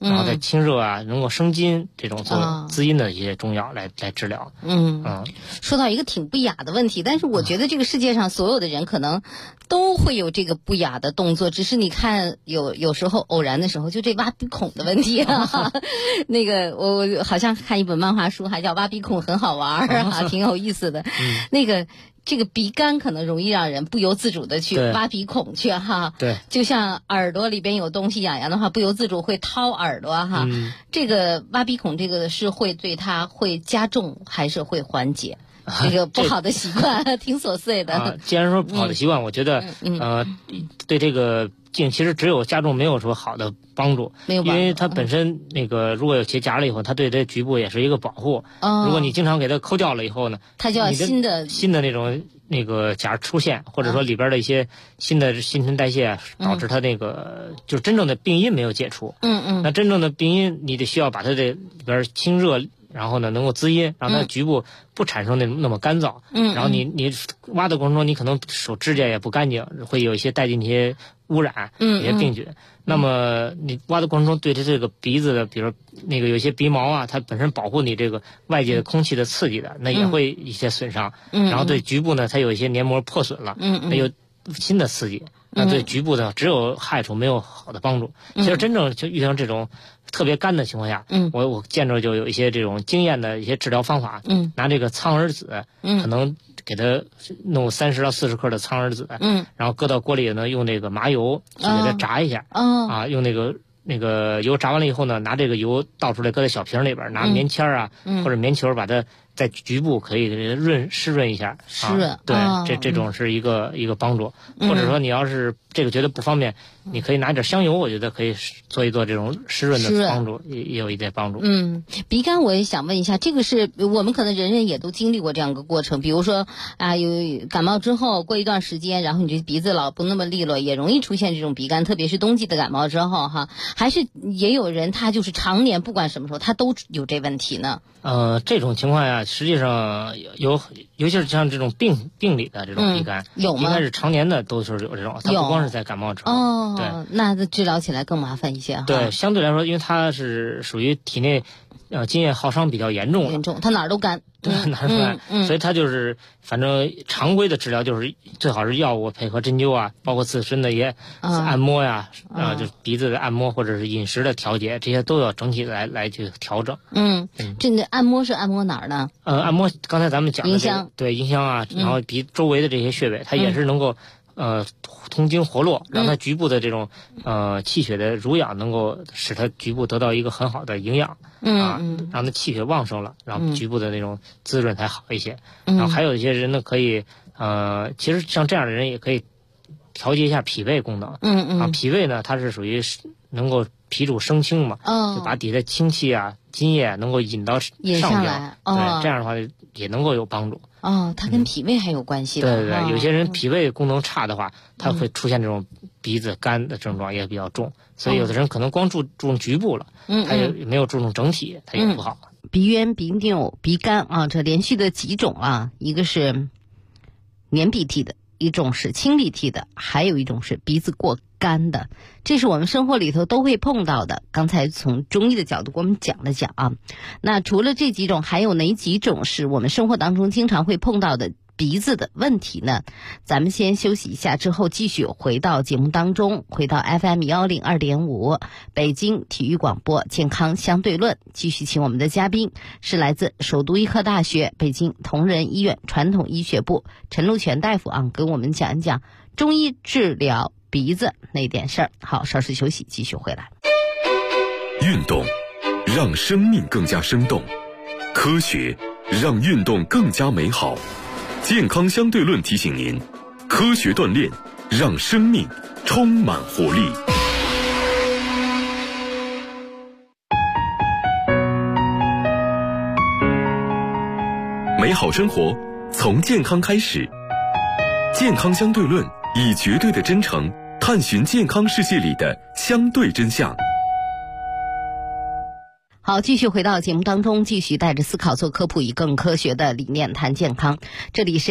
S11: 然后在清热啊，能够生津这种做滋阴的一些中药来治疗。
S15: 说到一个挺不雅的问题，但是我觉得这个世界上所有的人可能都会有这个不雅的动作，只是你看有时候偶然的时候，就这挖鼻孔的问题啊。那个我好像看一本漫画书，还叫挖鼻孔很好玩啊，挺有意思的。那个。这个鼻干可能容易让人不由自主的去挖鼻孔去哈，
S11: 对，
S15: 就像耳朵里边有东西痒痒的话，不由自主会掏耳朵哈。这个挖鼻孔这个是会对它会加重还是会缓解？这个不好的习惯挺琐碎的。
S11: 既然说不好的习惯，我觉得对这个病其实只有加重，没有说好的帮助，
S15: 没有帮助，
S11: 因为它本身那个如果有结痂了以后，它对这局部也是一个保护。如果你经常给它抠掉了以后呢，
S15: 它就要新的
S11: 那种那个痂出现，或者说里边的一些新的新陈代谢导致它那个就是真正的病因没有解除。那真正的病因你得需要把它这里边清热。然后呢，能够滋阴，让它局部不产生那么干燥。然后你挖的过程中，你可能手指甲也不干净，会有一些带进一些污染，一些病菌。那么你挖的过程中，对这个鼻子的，比如那个有些鼻毛啊，它本身保护你这个外界的空气的刺激的，那也会一些损伤。然后对局部呢，它有一些黏膜破损了，它有新的刺激。那对局部呢，只有害处没有好的帮助。其实真正就遇上这种特别干的情况下，我见着就有一些这种经验的一些治疗方法，拿这个苍耳子，可能给它弄30到40克的苍耳子，然后搁到锅里呢，用那个麻油去给它炸一下，用那个油炸完了以后呢，拿这个油倒出来，搁在小瓶里边，拿棉签啊或者棉球把它在局部可以湿润一下，
S15: 湿润，
S11: 对，这种是一个帮助。或者说你要是这个觉得不方便，你可以拿点香油，我觉得可以做一做这种湿润的帮助，也有一点帮助。
S15: 鼻干我也想问一下，这个是我们可能人人也都经历过这样一个过程，比如说有感冒之后过一段时间，然后你这鼻子老不那么利落，也容易出现这种鼻干，特别是冬季的感冒之后哈，还是也有人他就是常年不管什么时候他都有这问题呢？
S11: 这种情况呀，实际上尤其是像这种病理的这种鼻干，
S15: 有吗？
S11: 应该是常年的都是有这种，它不光是在感冒之后。对，
S15: 那治疗起来更麻烦一些哈。
S11: 对，相对来说，因为它是属于体内津液耗伤比较严重，
S15: 它哪儿都干。
S11: 对，哪儿都干，所以它就是反正常规的治疗就是最好是药物配合针灸啊，包括自身的也按摩呀，就是鼻子的按摩或者是饮食的调节，这些都要整体来去调整。
S15: 这按摩是按摩哪儿呢？
S11: 按摩刚才咱们讲的
S15: 迎香，
S11: 对，迎香啊，然后鼻周围的这些穴位，它也是能够通经活络，让它局部的这种气血的濡养能够使它局部得到一个很好的营养，让它气血旺盛了，然后局部的那种滋润才好一些。然后还有一些人呢，可以其实像这样的人也可以调节一下脾胃功能。脾胃呢，它是属于能够脾主生清嘛，就把底下清气啊、津液能够引上来，对，这样的话也能够有帮助。
S15: 它跟脾胃还有关系的。
S11: 对，有些人脾胃功能差的话，他会出现这种鼻子干的症状也比较重，所以有的人可能光注重局部了，他也没有注重整体，他也不好。
S15: 鼻渊、鼻拗、鼻干这连续的几种一个是黏鼻涕的，一种是清鼻涕的，还有一种是鼻子过干的，这是我们生活里头都会碰到的。刚才从中医的角度给我们讲了讲那除了这几种，还有哪几种是我们生活当中经常会碰到的鼻子的问题呢？咱们先休息一下，之后继续回到节目当中，回到 FM102.5 北京体育广播健康相对论，继续请我们的嘉宾是来自首都医科大学北京同仁医院传统医学部陈禄全大夫跟我们讲一讲中医治疗鼻子那点事儿。好，稍事休息，继续回来。
S1: 运动让生命更加生动，科学让运动更加美好。健康相对论提醒您，科学锻炼让生命充满活力。美好生活从健康开始，健康相对论以绝对的真诚探寻健康世界里的相对真相。
S15: 好，继续回到节目当中，继续带着思考做科普，以更科学的理念谈健康。这里是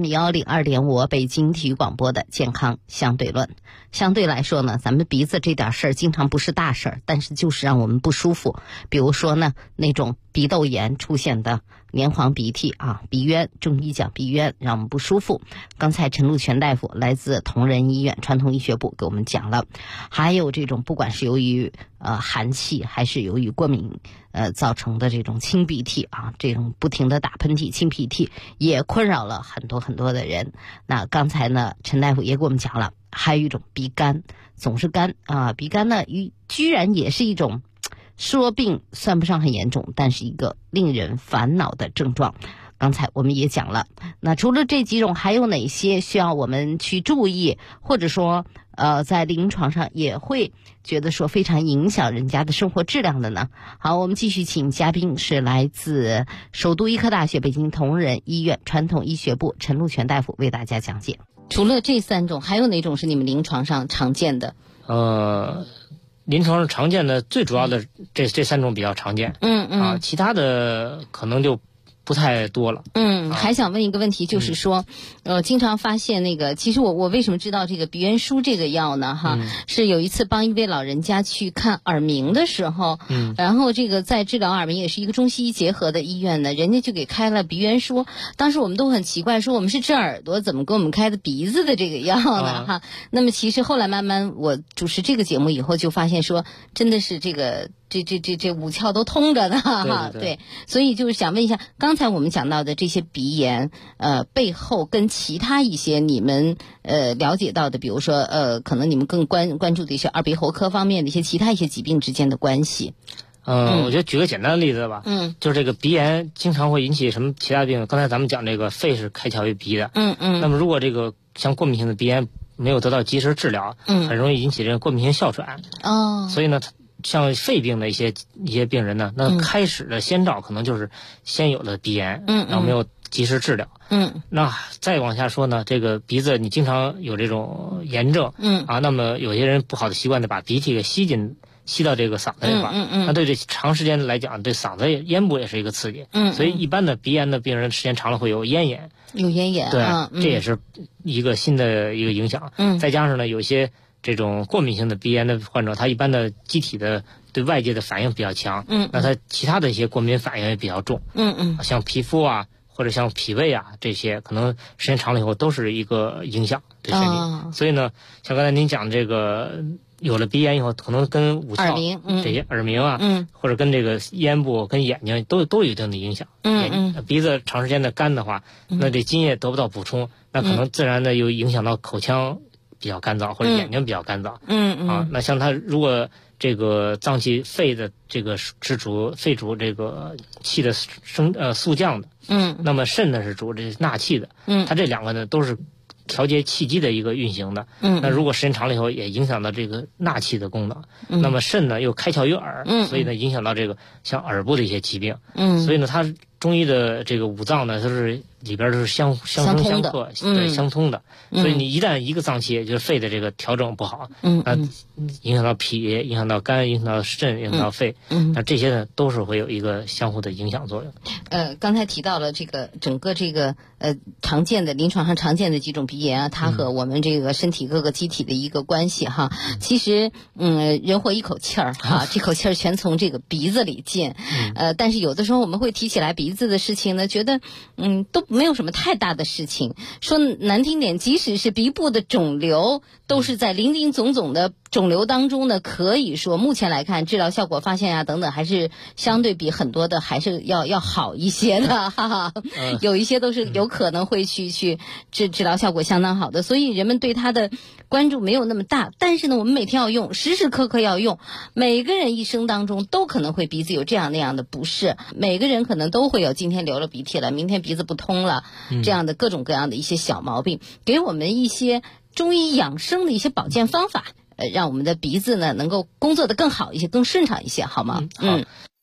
S15: FM102.5 北京体育广播的健康相对论。相对来说呢，咱们鼻子这点事儿经常不是大事儿，但是就是让我们不舒服。比如说呢，那种鼻窦炎出现的黏黄鼻涕啊，鼻渊，中医讲鼻渊，让我们不舒服。刚才陈禄全大夫来自同仁医院传统医学部给我们讲了，还有这种不管是由于寒气还是由于过敏造成的这种清鼻涕啊，这种不停的打喷嚏、清鼻涕也困扰了很多的人。那刚才呢，陈大夫也给我们讲了，还有一种鼻干，总是干啊，鼻干呢居然也是一种说病算不上很严重，但是一个令人烦恼的症状。刚才我们也讲了，那除了这几种，还有哪些需要我们去注意，或者说在临床上也会觉得说非常影响人家的生活质量的呢？好，我们继续请嘉宾是来自首都医科大学北京同仁医院传统医学部陈禄全大夫为大家讲解。除了这3种，还有哪种是你们临床上常见的？
S11: 临床上常见的最主要的这3种比较常见，其他的可能就不太多了。
S15: 还想问一个问题，就是说，经常发现那个，其实我为什么知道这个鼻元舒这个药呢？是有一次帮一位老人家去看耳鸣的时候，然后这个在治疗耳鸣也是一个中西医结合的医院呢，人家就给开了鼻元舒。当时我们都很奇怪，说我们是治耳朵，怎么给我们开的鼻子的这个药呢？那么其实后来慢慢我主持这个节目以后，就发现说，真的是这个。这5窍都通着的对，所以就是想问一下，刚才我们讲到的这些鼻炎，背后跟其他一些你们了解到的，比如说可能你们更关注的一些耳鼻喉科方面的其他一些疾病之间的关系。
S11: 我觉得举个简单的例子吧，就是这个鼻炎经常会引起什么其他病？刚才咱们讲这个肺是开窍于鼻的，那么如果这个像过敏性的鼻炎没有得到及时治疗，很容易引起这个过敏性哮喘。所以呢，像肺病的一些病人呢，那开始的先兆可能就是先有了鼻炎，然后没有及时治疗。那再往下说呢，这个鼻子你经常有这种炎症，那么有些人不好的习惯的把鼻涕给吸到这个嗓子这块，那对这长时间来讲，对嗓子咽部也是一个刺激。所以一般的鼻炎的病人时间长了会有咽炎。
S15: 有咽炎，
S11: 对，这也是一个新的一个影响。再加上呢，有些这种过敏性的鼻炎的患者，他一般的机体的对外界的反应比较强，那他其他的一些过敏反应也比较重，像皮肤啊或者像脾胃啊这些，可能时间长了以后都是一个影响对身体。所以呢，像刚才您讲这个有了鼻炎以后，可能跟5窍这些耳鸣啊，或者跟这个咽部跟眼睛都有一定的影响。鼻子长时间的干的话，那这津液得不到补充，那可能自然的又影响到口腔比较干燥，或者眼睛比较干燥。那像他如果这个脏器肺的这个是主肺主这个气的肃降的，那么肾呢是主这纳气的，它这2个呢都是调节气机的一个运行的。那如果时间长了以后，也影响到这个纳气的功能。那么肾呢又开窍于耳，所以呢影响到这个像耳部的一些疾病。所以呢，它中医的这个5脏呢，它是里边都是相生相克，对，相通的。所以你一旦一个脏器就是肺的这个调整不好，那影响到脾，影响到肝，影响到肾，影响到肺，那这些呢都是会有一个相互的影响作用。
S15: 刚才提到了这个整个这个常见的临床上常见的几种鼻炎啊，它和我们这个身体各个机体的一个关系哈。其实人活一口气儿哈，这口气儿全从这个鼻子里进。但是有的时候我们会提起来鼻子的事情呢，觉得都没有什么太大的事情。说难听点，即使是鼻部的肿瘤，都是在林林总总的肿瘤当中呢，可以说目前来看治疗效果发现啊等等，还是相对比很多的还是要好一些的哈哈。有一些都是有可能会去治疗效果相当好的，所以人们对它的关注没有那么大。但是呢，我们每天要用，时时刻刻要用。每个人一生当中都可能会鼻子有这样那样的不适，每个人可能都会有今天流了鼻涕了，明天鼻子不通了，这样的各种各样的一些小毛病，给我们一些中医养生的一些保健方法，让我们的鼻子呢能够工作的更好一些，更顺畅一些，好吗？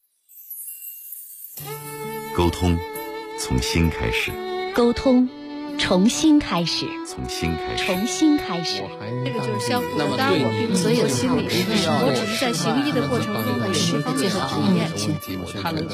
S16: 沟通从心开始，
S9: 沟通重新开始，
S1: 从心开始，
S9: 重新开始。
S13: 这个就是相互的，当然我并不是心理师，我只是在行医的过程中有这方面的体验。
S6: 他能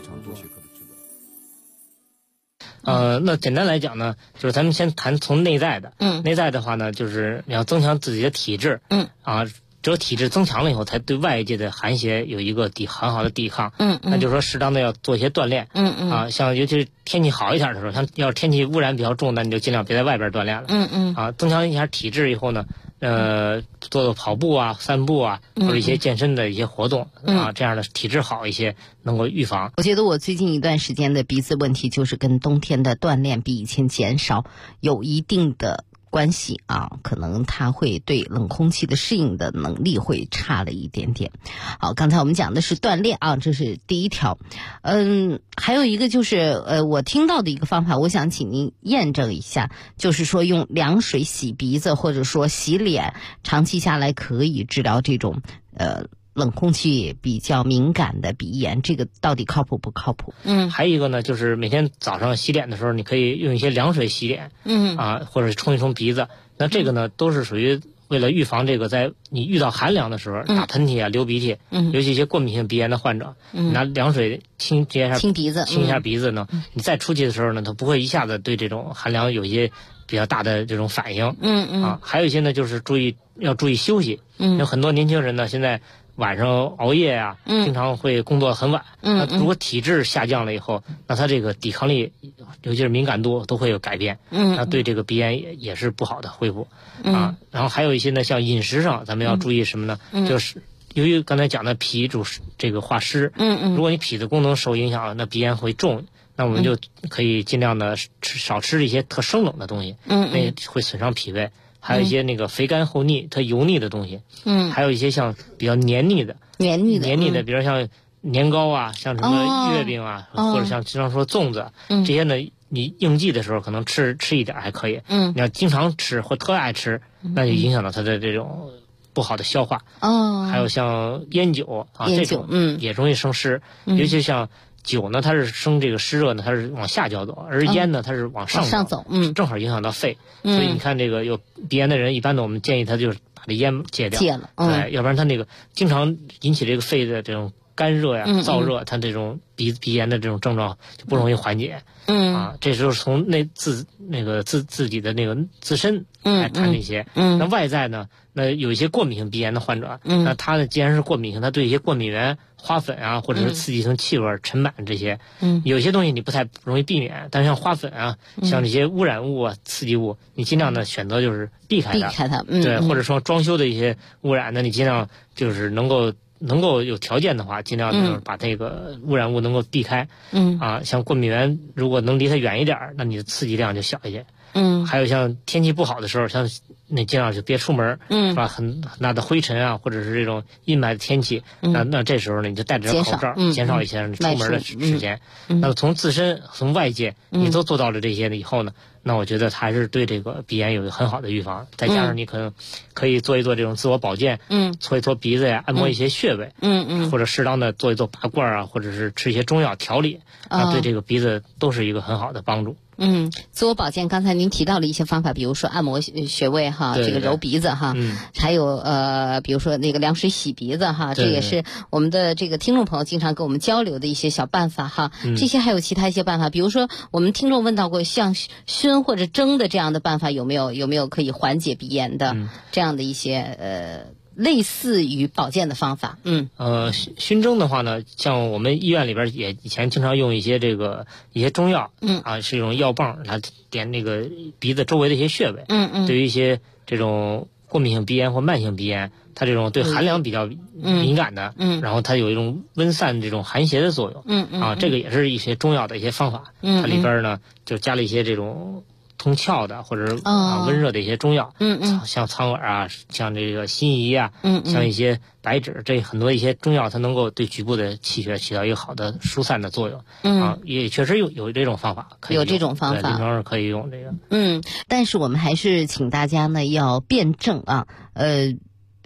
S11: 那简单来讲呢，就是咱们先谈从内在的。内在的话呢，就是你要增强自己的体质。只有体质增强了以后，才对外界的寒邪有一个很好的抵抗。那就是说适当的要做一些锻炼。像尤其是天气好一点的时候，像要是天气污染比较重，那你就尽量别在外边锻炼了。增强一下体质以后呢，做做跑步啊、散步啊，或者一些健身的一些活动这样的体质好一些，能够预防。
S15: 我觉得我最近一段时间的鼻子问题，就是跟冬天的锻炼比以前减少有一定的关系可能它会对冷空气的适应的能力会差了一点点。好，刚才我们讲的是锻炼这是第一条。还有一个就是我听到的一个方法，我想请您验证一下，就是说用凉水洗鼻子或者说洗脸，长期下来可以治疗这种冷空气比较敏感的鼻炎，这个到底靠谱不靠谱？
S11: 还有一个呢，就是每天早上洗脸的时候，你可以用一些凉水洗脸，或者冲一冲鼻子。那这个呢，都是属于为了预防这个在你遇到寒凉的时候打喷嚏啊、流鼻涕，尤其一些过敏性鼻炎的患者，拿凉水清
S15: 鼻子，
S11: 清一下鼻子呢，你再出去的时候呢，它不会一下子对这种寒凉有一些比较大的这种反应。还有一些呢，就是要注意休息。有很多年轻人呢，现在晚上熬夜啊，经常会工作很晚。那如果体质下降了以后，那他这个抵抗力，尤其是敏感度都会有改变。那对这个鼻炎也是不好的恢复。然后还有一些呢，像饮食上，咱们要注意什么呢？就是由于刚才讲的脾主这个化湿，如果你脾的功能受影响了，那鼻炎会重。那我们就可以尽量的少吃一些特生冷的东西，那会损伤脾胃。还有一些那个肥甘厚腻、特油腻的东西，还有一些像比较黏腻的，比如像年糕啊，像什么月饼啊，或者像经常说粽子，这些呢，你应季的时候可能吃一点还可以，你要经常吃或特爱吃，那就影响到它的这种不好的消化。还有像烟酒这种也容易生湿，尤其像酒呢，它是生这个湿热呢，它是往下焦走，而烟呢，它是往上走，正好影响到肺。所以你看这个有鼻炎的人，一般的我们建议他就是把这烟戒掉，对，要不然他那个经常引起这个肺的这种干热呀、燥热，他这种鼻炎的这种症状就不容易缓解。这时候从自己的那个自身来谈这些。那外在呢，那有一些过敏性鼻炎的患者，那他呢既然是过敏性，他对一些过敏源、花粉啊，或者是刺激性气味、尘螨这些，有些东西你不太容易避免，但是像花粉啊，像这些污染物啊、刺激物，你尽量的选择就是避开它。对，或者说装修的一些污染呢，你尽量就是能够有条件的话，尽量就是把这个污染物能够避开。像过敏源如果能离它远一点，那你的刺激量就小一些。还有像天气不好的时候，像那尽量就别出门，是吧？很大的灰尘啊，或者是这种阴霾的天气，那这时候呢，你就戴着口罩，减少一些出门的时间。那么从自身从外界，你都做到了这些以后呢，那我觉得它还是对这个鼻炎有一个很好的预防。再加上你可能可以做一做这种自我保健，搓一搓鼻子呀，按摩一些穴位，或者适当的做一做拔罐啊，或者是吃一些中药调理，那对这个鼻子都是一个很好的帮助。
S15: 自我保健，刚才您提到了一些方法，比如说按摩穴位这个揉鼻子还有比如说那个凉水洗鼻子这也是我们的这个听众朋友经常跟我们交流的一些小办法这些还有其他一些办法，比如说我们听众问到过像熏或者蒸的这样的办法，有没有可以缓解鼻炎的这样的一些类似于保健的方法？
S11: 熏蒸的话呢，像我们医院里边也以前经常用一些一些中药，是一种药棒来点那个鼻子周围的一些穴位。对于一些这种过敏性鼻炎或慢性鼻炎，它这种对寒凉比较敏感的，然后它有一种温散这种寒邪的作用。这个也是一些中药的一些方法。它里边呢就加了一些这种通窍的或者温热的一些中药，像苍耳啊，像这个辛夷啊，像一些白芷，这很多一些中药，它能够对局部的气血起到一个好的疏散的作用。也确实有这种方法，
S15: 有这种方法，
S11: 临床上可以用这个。
S15: 但是我们还是请大家呢要辩证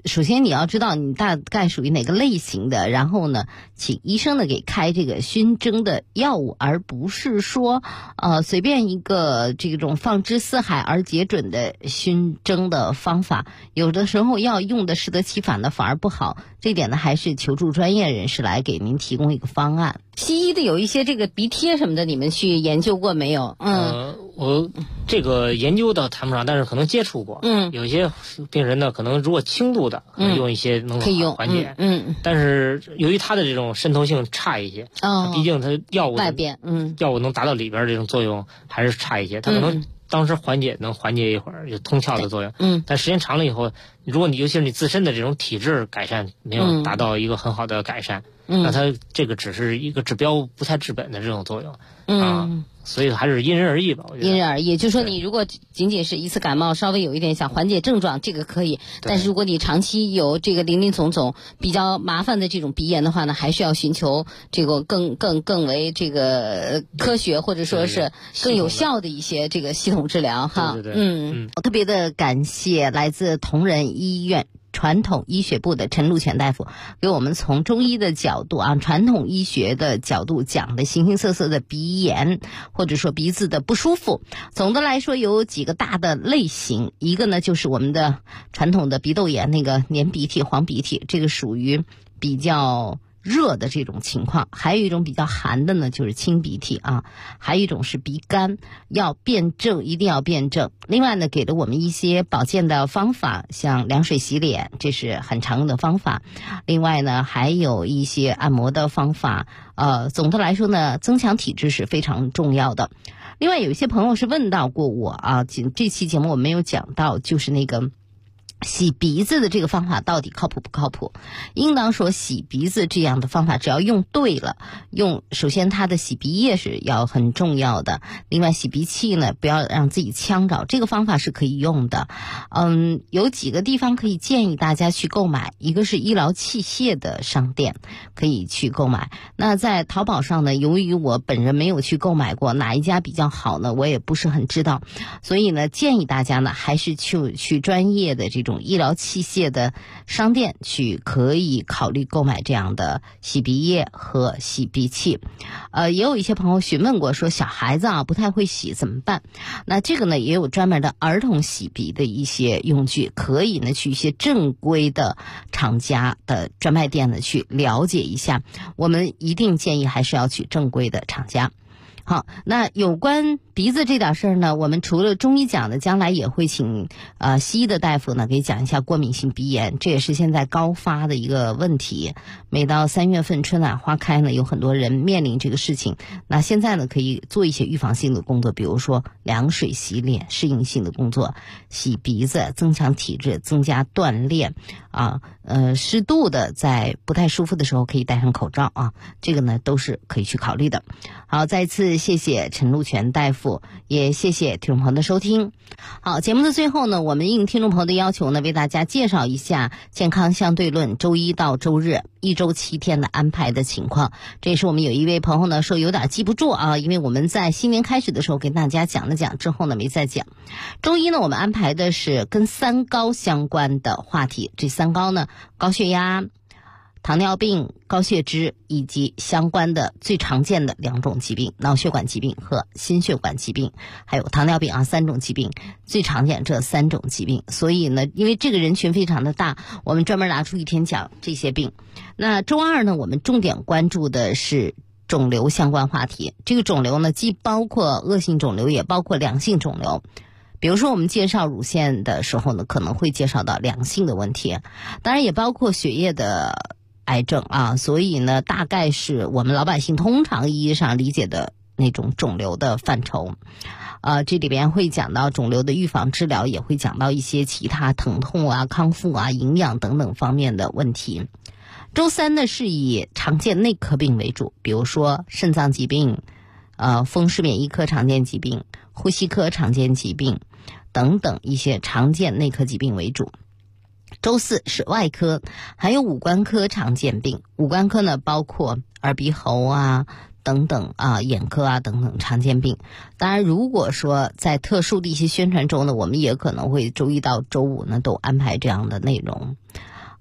S15: 首先你要知道你大概属于哪个类型的，然后呢，请医生呢给开这个熏蒸的药物，而不是说随便一个这种放之四海而皆准的熏蒸的方法，有的时候要用的适得其反的反而不好。这点呢，还是求助专业人士来给您提供一个方案。西医的有一些这个鼻贴什么的，你们去研究过没有？
S11: 我这个研究倒谈不上，但是可能接触过。有些病人呢，可能如果轻度的，可能用一些能缓解。但是由于它的这种渗透性差一些，毕竟它药物
S15: 外边，
S11: 药物能达到里边这种作用还是差一些。它可能当时能缓解一会儿有通窍的作用。但时间长了以后，如果你尤其是你自身的这种体质改善没有达到一个很好的改善，那它这个只是一个治标不太治本的这种作用。所以还是因人而异吧，我觉得。
S15: 因人而异，就是说你如果仅仅是一次感冒，稍微有一点想缓解症状，这个可以。但是如果你长期有这个林林总总比较麻烦的这种鼻炎的话呢，还是要寻求这个更为这个科学或者说是更有效的一些这个系统治疗哈。我特别的感谢来自同仁医院传统医学部的陈禄全大夫给我们从中医的角度传统医学的角度讲的形形色色的鼻炎或者说鼻子的不舒服。总的来说有几个大的类型，一个呢就是我们的传统的鼻窦炎，那个黏鼻涕、黄鼻涕，这个属于比较热的这种情况。还有一种比较寒的呢，就是清鼻涕还有一种是鼻干，要辩证，一定要辩证。另外呢，给了我们一些保健的方法，像凉水洗脸，这是很常用的方法。另外呢，还有一些按摩的方法。总的来说呢，增强体质是非常重要的。另外有一些朋友是问到过我这期节目我没有讲到，就是那个洗鼻子的这个方法到底靠谱不靠谱？应当说洗鼻子这样的方法只要用对了，首先它的洗鼻液是要很重要的，另外洗鼻器呢不要让自己呛着，这个方法是可以用的。有几个地方可以建议大家去购买，一个是医疗器械的商店可以去购买。那在淘宝上呢，由于我本人没有去购买过，哪一家比较好呢我也不是很知道，所以呢建议大家呢还是去专业的这种医疗器械的商店去，可以考虑购买这样的洗鼻液和洗鼻器。也有一些朋友询问过说小孩子不太会洗怎么办？那这个呢也有专门的儿童洗鼻的一些用具，可以呢去一些正规的厂家的专卖店呢去了解一下。我们一定建议还是要去正规的厂家。好，那有关鼻子这点事儿呢，我们除了中医讲的，将来也会请西医的大夫呢给讲一下过敏性鼻炎，这也是现在高发的一个问题。每到3月份春暖花开呢，有很多人面临这个事情。那现在呢可以做一些预防性的工作，比如说凉水洗脸，适应性的工作，洗鼻子，增强体质，增加锻炼适度的在不太舒服的时候可以戴上口罩这个呢都是可以去考虑的。好，再次谢谢陈禄全大夫，也谢谢听众朋友的收听。好，节目的最后呢，我们应听众朋友的要求呢，为大家介绍一下健康相对论周一到周日1周7天的安排的情况。这也是我们有一位朋友呢说有点记不住因为我们在新年开始的时候给大家讲了讲，之后呢没再讲。周一呢我们安排的是跟3高相关的话题，这3高呢，高血压、糖尿病、高血脂以及相关的最常见的2种疾病，脑血管疾病和心血管疾病，还有糖尿病3种疾病，最常见这3种疾病。所以呢，因为这个人群非常的大，我们专门拿出一天讲这些病。那周二呢，我们重点关注的是肿瘤相关话题。这个肿瘤呢，既包括恶性肿瘤，也包括良性肿瘤。比如说我们介绍乳腺的时候呢，可能会介绍到良性的问题，当然也包括血液的癌症所以呢大概是我们老百姓通常意义上理解的那种肿瘤的范畴。这里边会讲到肿瘤的预防治疗，也会讲到一些其他疼痛康复营养等等方面的问题。周三呢是以常见内科病为主，比如说肾脏疾病、风湿免疫科常见疾病、呼吸科常见疾病等等一些常见内科疾病为主。周四是外科，还有五官科常见病。五官科呢包括耳鼻喉等等眼科等等常见病。当然如果说在特殊的一些宣传周呢，我们也可能会周一到周五呢都安排这样的内容。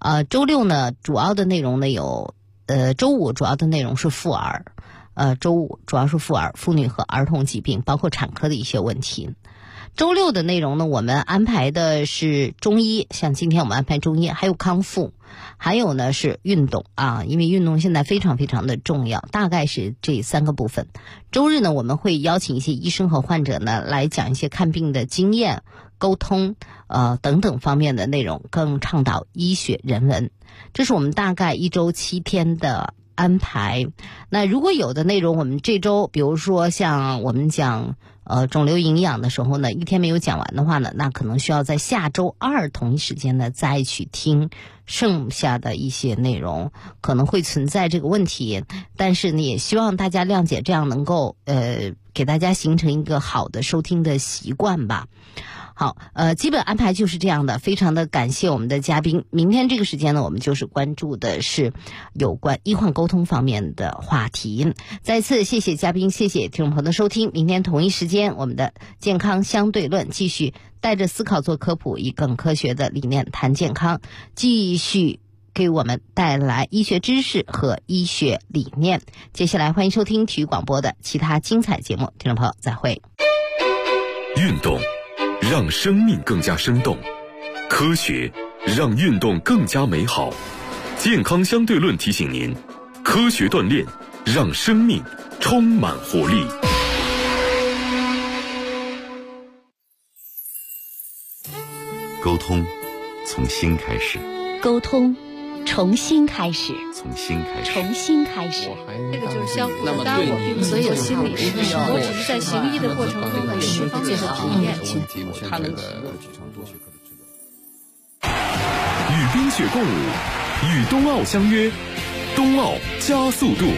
S15: 周六呢主要的内容呢有周五主要的内容是妇儿，周五主要是妇儿、妇女和儿童疾病，包括产科的一些问题。周六的内容呢，我们安排的是中医，像今天我们安排中医，还有康复，还有呢是运动啊，因为运动现在非常非常的重要，大概是这3个部分。周日呢，我们会邀请一些医生和患者呢来讲一些看病的经验、沟通等等方面的内容，更倡导医学人文。这是我们大概1周7天的安排。那如果有的内容我们这周比如说像我们讲肿瘤营养的时候呢，一天没有讲完的话呢，那可能需要在下周2同一时间呢再去听剩下的一些内容，可能会存在这个问题，但是呢也希望大家谅解，这样能够给大家形成一个好的收听的习惯吧。好，基本安排就是这样的，非常的感谢我们的嘉宾。明天这个时间呢，我们就是关注的是有关医患沟通方面的话题。再次谢谢嘉宾，谢谢听众朋友的收听。明天同一时间，我们的健康相对论继续带着思考做科普，以更科学的理念谈健康，继续给我们带来医学知识和医学理念。接下来欢迎收听体育广播的其他精彩节目，听众朋友再会。
S1: 运动让生命更加生动，科学让运动更加美好。健康相对论提醒您，科学锻炼让生命充满活力。
S16: 沟通从心开始，
S9: 沟通重新开始，
S16: 从心开始，
S9: 重新开始。
S13: 这个就是相互的搭伙，并所有心理师，我只是在行医的过程中的释放这个体验。
S16: 他能
S1: 与冰雪共舞，与冬奥相约，冬奥加速度。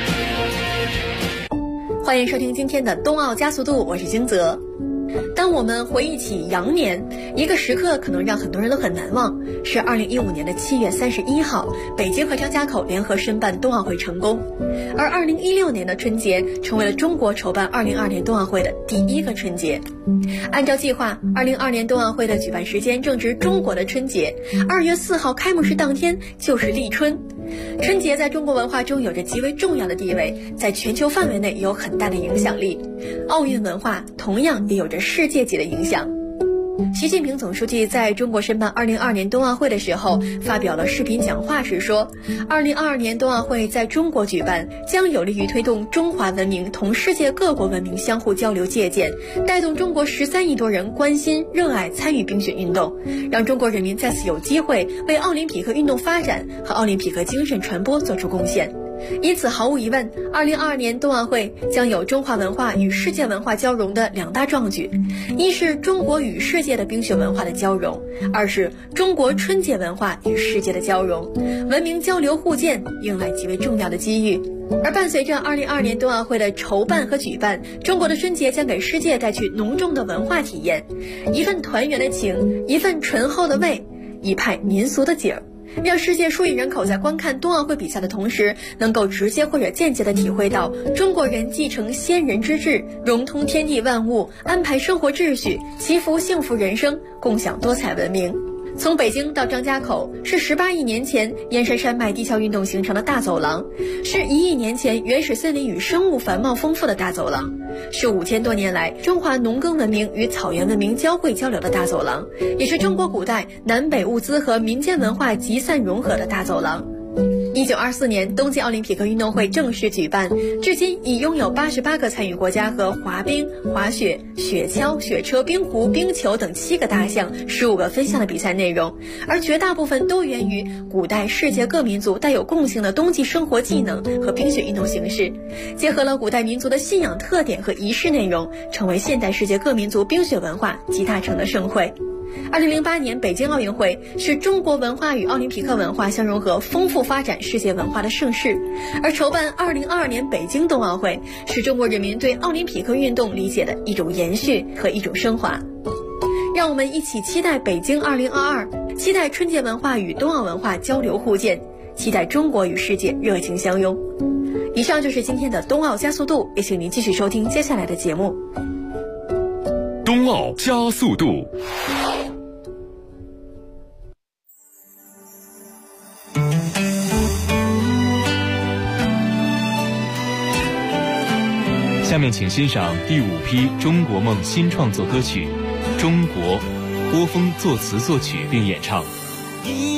S17: 欢迎收听今天的冬奥加速度，我是金泽。当我们回忆起羊年，一个时刻可能让很多人都很难忘，是2015年的7月31号，北京和张家口联合申办冬奥会成功。而2016年的春节成为了中国筹办2022年冬奥会的第一个春节。按照计划，2022年冬奥会的举办时间正值中国的春节，2月4号开幕式当天就是立春。春节在中国文化中有着极为重要的地位，在全球范围内有很大的影响力。奥运文化同样也有着世界级的影响。习近平总书记在中国申办2022年冬奥会的时候发表了视频讲话时说，2022年冬奥会在中国举办，将有利于推动中华文明同世界各国文明相互交流借鉴，带动中国13亿多人关心、热爱、参与冰雪运动，让中国人民再次有机会为奥林匹克运动发展和奥林匹克精神传播做出贡献。因此毫无疑问，2022年冬奥会将有中华文化与世界文化交融的2大壮举，一是中国与世界的冰雪文化的交融，二是中国春节文化与世界的交融，文明交流互鉴迎来极为重要的机遇。而伴随着2022年冬奥会的筹办和举办，中国的春节将给世界带去浓重的文化体验，一份团圆的情，一份醇厚的味，一派民俗的景儿，让世界数亿人口在观看冬奥会比赛的同时，能够直接或者间接地体会到中国人继承先人之志，融通天地万物，安排生活秩序，祈福幸福人生，共享多彩文明。从北京到张家口，是18亿年前燕山山脉地壳运动形成的大走廊，是1亿年前原始森林与生物繁茂丰富的大走廊，是5000多年来中华农耕文明与草原文明交汇交流的大走廊，也是中国古代南北物资和民间文化集散融合的大走廊。1924年冬季奥林匹克运动会正式举办，至今已拥有88个参与国家和滑冰、滑雪、雪橇、雪车、冰壶、冰球等7个大项、15个分项的比赛内容，而绝大部分都源于古代世界各民族带有共性的冬季生活技能和冰雪运动形式，结合了古代民族的信仰特点和仪式内容，成为现代世界各民族冰雪文化集大成的盛会。2008年北京奥运会是中国文化与奥林匹克文化相融合、丰富发展世界文化的盛事，而筹办2022年北京冬奥会是中国人民对奥林匹克运动理解的一种延续和一种升华。让我们一起期待北京2022，期待春节文化与冬奥文化交流互鉴，期待中国与世界热情相拥。以上就是今天的冬奥加速度，也请您继续收听接下来的节目。
S1: 冬奥加速度。
S18: 下面请欣赏第5批中国梦新创作歌曲《中国》，郭峰作词作曲并演唱。